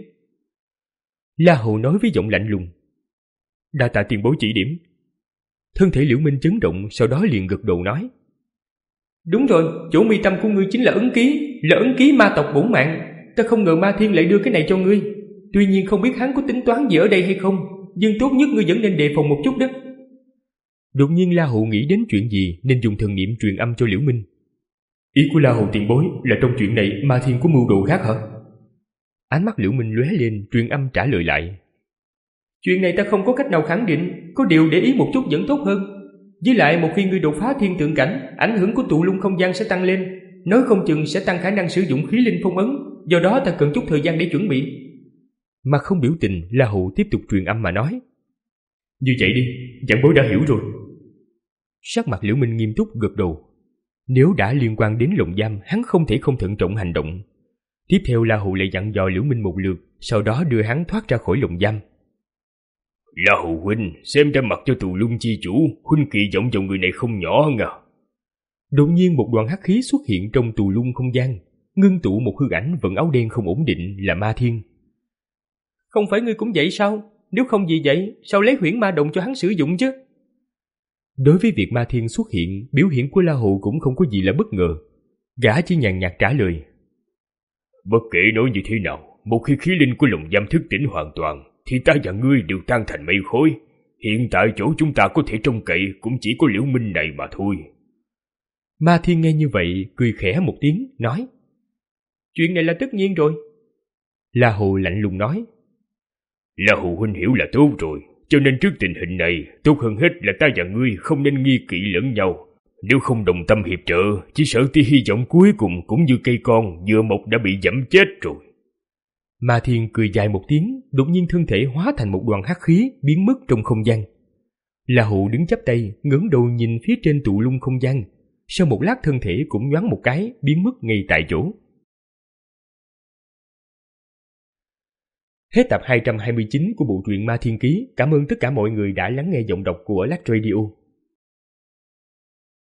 La Hù nói với giọng lạnh lùng. Đa tạ tiền bối chỉ điểm. Thân thể Liễu Minh chấn động, sau đó liền gật đầu nói. Đúng rồi, chỗ mi tâm của ngươi chính là ấn ký, là ấn ký ma tộc bổn mạng. Ta không ngờ Ma Thiên lại đưa cái này cho ngươi. Tuy nhiên không biết hắn có tính toán gì ở đây hay không, nhưng tốt nhất ngươi vẫn nên đề phòng một chút đó. Đột nhiên La Hầu nghĩ đến chuyện gì nên dùng thần niệm truyền âm cho Liễu Minh. Ý của La Hầu tiền bối là trong chuyện này Ma Thiên có mưu đồ khác hả? Ánh mắt Liễu Minh lóe lên, truyền âm trả lời lại. Chuyện này ta không có cách nào khẳng định, có điều để ý một chút vẫn tốt hơn. Với lại một khi ngươi đột phá thiên tượng cảnh, ảnh hưởng của tụ lung không gian sẽ tăng lên, nói không chừng sẽ tăng khả năng sử dụng khí linh phong ấn, do đó ta cần chút thời gian để chuẩn bị. Mà không biểu tình, La Hầu tiếp tục truyền âm mà nói. Như vậy đi, giảng bối đã hiểu rồi. Sắc mặt Liễu Minh nghiêm túc gật đầu. Nếu đã liên quan đến lồng giam, hắn không thể không thận trọng hành động. Tiếp theo La Hầu lại dặn dò Liễu Minh một lượt, sau đó đưa hắn thoát ra khỏi lồng giam. La Hầu huynh, xem ra mặt cho tù lung chi chủ, huynh kỳ vọng vào người này không nhỏ hơn à. Đột nhiên một đoàn hắc khí xuất hiện trong tù lung không gian, ngưng tụ một hư ảnh vận áo đen không ổn định là Ma Thiên. Không phải ngươi cũng vậy sao? Nếu không vì vậy, sao lấy huyễn ma động cho hắn sử dụng chứ? Đối với việc Ma Thiên xuất hiện, biểu hiện của La Hầu cũng không có gì là bất ngờ. Gã chỉ nhàn nhạt trả lời. Bất kể nói như thế nào, một khi khí linh của lồng giam thức tỉnh hoàn toàn, thì ta và ngươi đều tan thành mây khói. Hiện tại chỗ chúng ta có thể trông cậy cũng chỉ có Liễu Minh này mà thôi. Ma Thiên nghe như vậy, cười khẽ một tiếng, nói. Chuyện này là tất nhiên rồi. La Hầu lạnh lùng nói. La Hầu huynh hiểu là tốt rồi, cho nên trước tình hình này, tốt hơn hết là ta và ngươi không nên nghi kỵ lẫn nhau. Nếu không đồng tâm hiệp trợ, chỉ sợ tia hy vọng cuối cùng cũng như cây con vừa mọc đã bị giẫm chết rồi. Ma Thiên cười dài một tiếng, đột nhiên thân thể hóa thành một đoàn hắc khí biến mất trong không gian. La Hầu đứng chắp tay, ngẩng đầu nhìn phía trên tụ lung không gian. Sau một lát thân thể cũng nhoáng một cái, biến mất ngay tại chỗ. Hết tập hai trăm hai mươi chín của bộ truyện Ma Thiên Ký. Cảm ơn tất cả mọi người đã lắng nghe giọng đọc của Lắc Radio.